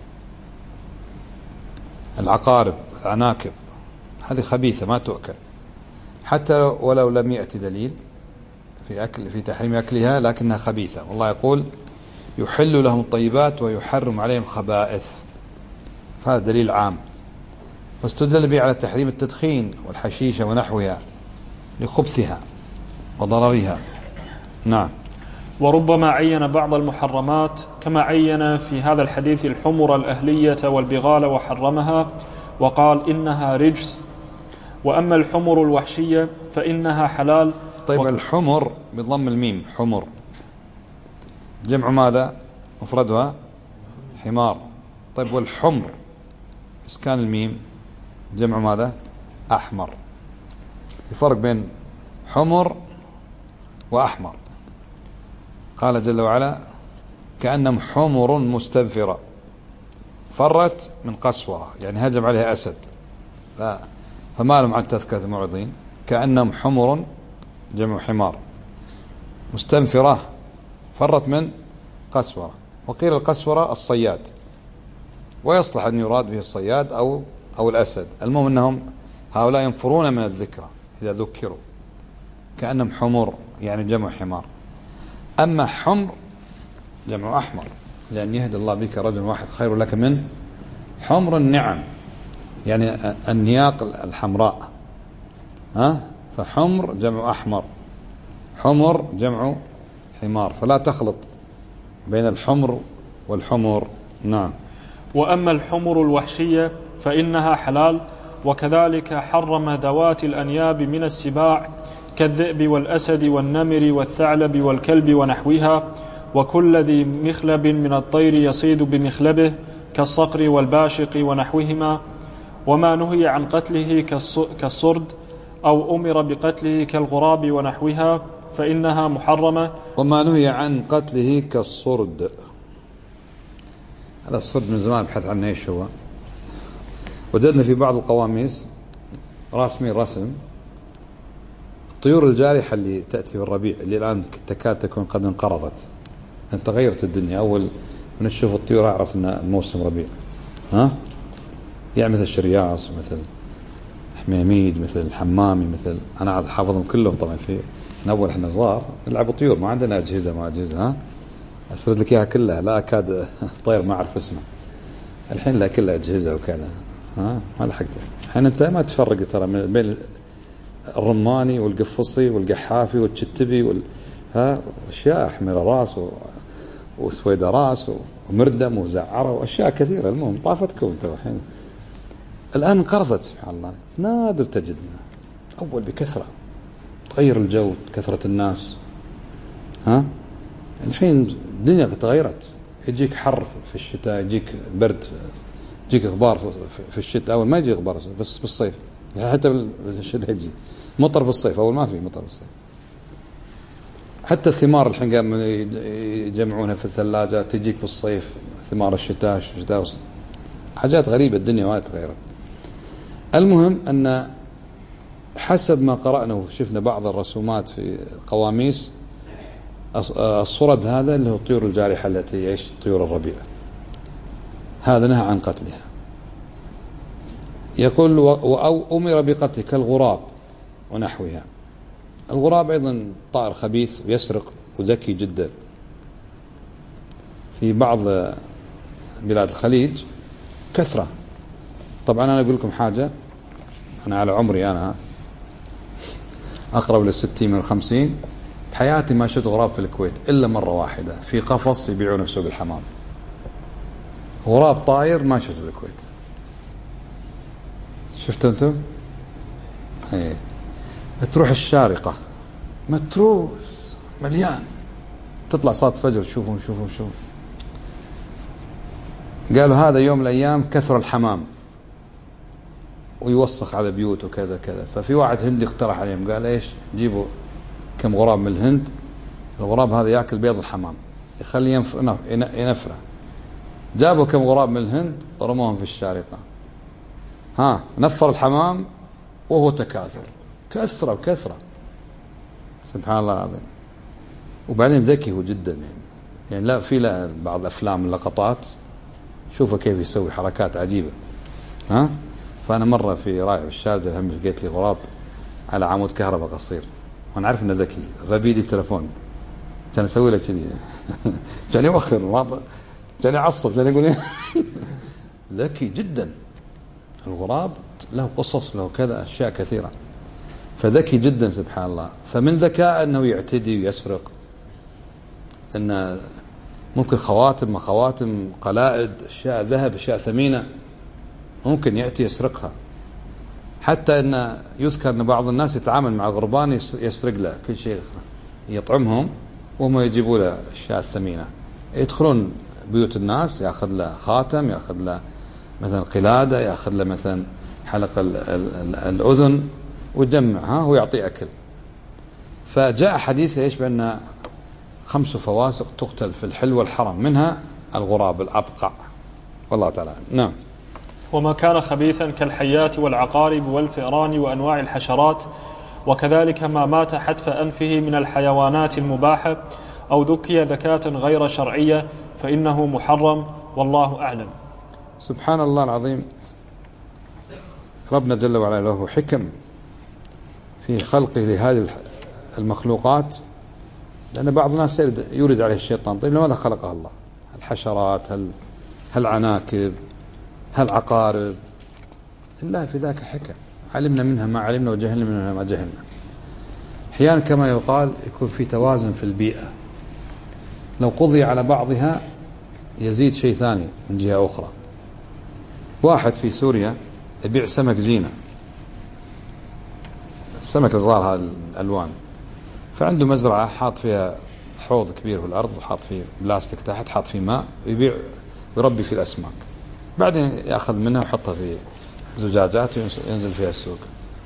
العقارب، العناكب، هذه خبيثة ما تؤكل، حتى ولو لم يأتي دليل في تحريم أكلها، لكنها خبيثة. والله يقول يحل لهم الطيبات ويحرم عليهم الخبائث، فهذا دليل عام. واستدل به على تحريم التدخين والحشيشة ونحوها لخبثها وضررها. نعم. وربما عين بعض المحرمات كما عين في هذا الحديث الحمر الأهلية والبغال وحرمها، وقال إنها رجس. وأما الحمر الوحشية فإنها حلال. طيب الحمر بضم الميم، حمر جمع ماذا؟ مفردها حمار. طيب والحمر إسكان الميم جمع ماذا؟ أحمر. الفرق بين حمر وأحمر. قال جل وعلا كأنهم حمر مستنفرة فرت من قسورة، يعني هجم عليها أسد، فما لهم عن تذكرة الموعظين. كأنهم حمر جمع حمار، مستنفرة فرت من قسورة. وقيل القسورة الصياد، ويصلح أن يراد به الصياد أو الأسد. المهم أنهم هؤلاء ينفرون من الذكرى إذا ذكروا. كأنهم حمر يعني جمع حمار. أما حمر جمع أحمر، لأن يهدي الله بك رجل واحد خير لك من حمر النعم، يعني النياق الحمراء. فحمر جمع أحمر، حمر جمع حمار، فلا تخلط بين الحمر والحمر. نعم. وأما الحمر الوحشية فإنها حلال، وكذلك حرم ذوات الأنياب من السباع كالذئب والأسد والنمر والثعلب والكلب ونحوها، وكل ذي مخلب من الطير يصيد بمخلبه كالصقر والباشق ونحوهما، وما نهي عن قتله كالصرد أو أمر بقتله كالغراب ونحوها فإنها محرمة. وما نهي عن قتله كالصرد، هذا الصرد من زمان بحث عنه ايش هو. وجدنا في بعض القواميس راسمين رسم الطيور الجارحة اللي تأتي في الربيع، اللي الآن تكاد تكون قد انقرضت، تغيرت الدنيا. أول من تشوف الطيور أعرف أن الموسم ربيع. يعني مثل الشرياص، مثل حميميد، مثل الحمامي، مثل أنا حافظهم كلهم طبعا. في أول احنا صغار نلعب طيور، ما عندنا أجهزة. أسرد لك إياها كلها، لا أكاد طير ما أعرف اسمه الحين، لا كلها أجهزة وكذا. ما لحقت الحين. أنت ما تفرق ترى بين الرماني والقفصي والقحافي والتشتبي أشياء حمل راس وسويد راس ومردم وزعرة وأشياء كثيرة. المهم طافتكم أنت الحين. الآن انقرضت سبحان الله، نادر تجدنا. أول بكثرة تغير الجو، كثرة الناس. الحين الدنيا تغيرت، يجيك حر في الشتاء، يجيك برد، يجيك غبار في الشتاء. أول ما يجي غبار بس بالصيف، حتى بالشتاء يجي مطر بالصيف. أول ما في مطر بالصيف. حتى الثمار الحين قاموا يجمعونها في الثلاجات، تجيك بالصيف ثمار الشتاء. حاجات غريبة، الدنيا ما تغيرت. المهم أن حسب ما قرأنا وشفنا بعض الرسومات في القواميس، الصرد هذا اللي هو الطيور الجارحة التي يعيش طيور الربيع، هذا نهى عن قتلها. يقول أو أمر بقتله كالغراب ونحوها. الغراب أيضا طائر خبيث ويسرق وذكي جدا. في بعض بلاد الخليج كثرة. طبعا أنا أقول لكم حاجة، أنا على عمري أنا أقرب لل60 من 50، بحياتي ما شفت غراب في الكويت إلا مرة واحدة في قفص يبيعونه في سوق الحمام. غراب طاير ما شفت في الكويت. شفتوا أنتم؟ تروح الشارقة متروس مليان، تطلع صلاة فجر شوفوا. قالوا هذا يوم من الأيام كثر الحمام ويوسخ على بيوت وكذا كذا. ففي واحد هندي اقترح عليهم، قال ايش، جيبوا كم غراب من الهند، الغراب هذا ياكل بيض الحمام يخليه ينفره. جابوا كم غراب من الهند ورموهم في الشارقة. نفر الحمام وهو تكاثر، كثرة سبحان الله العظيم. وبعدين ذكي هو جدا يعني لا في بعض أفلام اللقطات شوفه كيف يسوي حركات عجيبة. فأنا مرة في رايح بالشارجة هم لقيت لي غراب على عمود كهرباء قصير، وأنا عارف إنه ذكي، فبيدي التلفون كان أسوي له كذي كان يوخر، كان يعصب، كان يقول ذكي جدا. الغراب له قصص، له كذا أشياء كثيرة، فذكي جدا سبحان الله. فمن ذكاء أنه يعتدي ويسرق، أن ممكن خواتم قلائد، أشياء ذهب، أشياء ثمينة ممكن يأتي يسرقها. حتى أن يذكر أن بعض الناس يتعامل مع الغربان يسرق له كل شيء، يطعمهم وهم يجيبوا له الأشياء الثمينة. يدخلون بيوت الناس، يأخذ له خاتم، يأخذ له مثلا قلادة، يأخذ له مثلا حلق الأذن ويجمعها ويعطي أكل. فجاء حديث ايش بأن 5 فواسق تقتل في الحل والحرم، منها الغراب الأبقع. والله تعالى نعم. وما كان خبيثا كالحيات والعقارب والفئران وأنواع الحشرات، وكذلك ما مات حتف أنفه من الحيوانات المباحة أو ذكي ذكاة غير شرعية فإنه محرم، والله أعلم. سبحان الله العظيم. ربنا جل وعلا له حكم في خلقه لهذه المخلوقات، لأن بعض الناس يورد عليه الشيطان طيب لماذا خلقها الله؟ الحشرات، العناكب، العقارب، الله في ذاك حكم، علمنا منها ما علمنا وجهلنا منها ما جهلنا. أحيانا كما يقال يكون في توازن في البيئة، لو قضي على بعضها يزيد شيء ثاني من جهة أخرى. واحد في سوريا يبيع سمك زينة، السمك الصغار الألوان، فعنده مزرعة حاط فيها حوض كبير في الأرض وحاط فيه بلاستيك تحت، حاط فيه ماء، ويبيع ويربي فيه الأسماك، بعدين يأخذ منها ويحطها في زجاجات وينزل فيها السوق.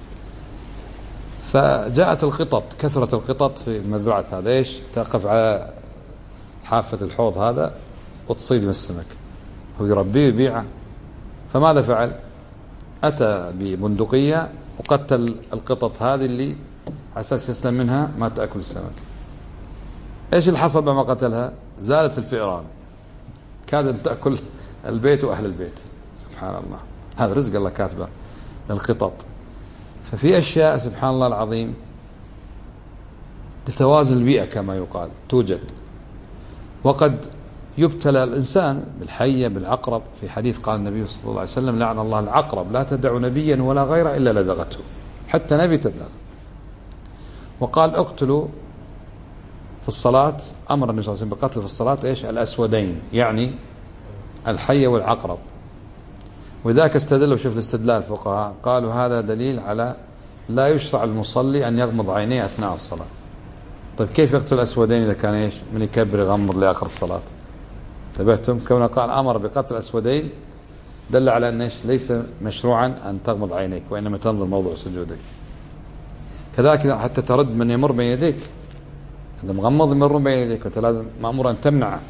فجاءت القطط، كثرة القطط في مزرعة هذا، ايش، تقف على حافة الحوض هذا وتصيد من السمك، هو يربيه ويبيعه. فماذا فعل؟ أتى ببندقية وقتل القطط هذه اللي على أساس يسلم منها ما تأكل السمك. ايش اللي حصل بعد ما قتلها؟ زالت الفئران، كادت تأكل البيت وأهل البيت. سبحان الله، هذا رزق الله كاتبه للقطط. ففي أشياء سبحان الله العظيم لتوازن البيئة كما يقال توجد. وقد يبتلى الإنسان بالحية بالعقرب. في حديث قال النبي صلى الله عليه وسلم: لعن الله العقرب لا تدع نبيا ولا غيره إلا لدغته. حتى نبي تدغ. وقال: اقتلوا في الصلاة، أمر النبي صلى الله عليه وسلم بقتل في الصلاة إيش؟ الأسودين، يعني الحية والعقرب. وذاك استدلوا، شوف الاستدلال الفقهاء، قالوا هذا دليل على لا يشرع المصلي أن يغمض عينيه أثناء الصلاة. طيب كيف يقتل الأسودين إذا كان إيش؟ من يكبر يغمض لآخر الصلاة؟ انتبهتم؟ كونه قال أمر بقتل الأسودين دل على أن إيش؟ ليس مشروعا أن تغمض عينيك، وإنما تنظر موضوع سجودك. كذلك حتى ترد من يمر بين يديك، هذا مغمض يمر بين يديك، وأنت لازم مأمور أن تمنعه.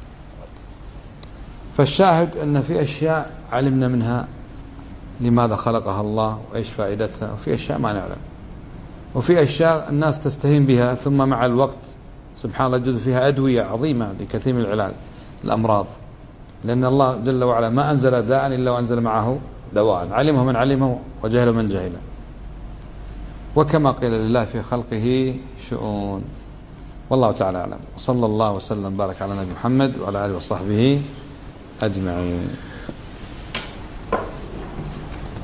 فالشاهد أن في أشياء علمنا منها لماذا خلقها الله وإيش فائدتها، وفي أشياء ما نعلم، وفي أشياء الناس تستهين بها، ثم مع الوقت سبحان الله يوجد فيها أدوية عظيمة لكثير من العلاج الأمراض، لأن الله جل وعلا ما أنزل داء إلا وأنزل معه دواء، علمه من علمه وجهله من جهله. وكما قيل لله في خلقه شؤون. والله تعالى أعلم، وصلى الله وسلم بارك على نبي محمد وعلى آله وصحبه أجمعين.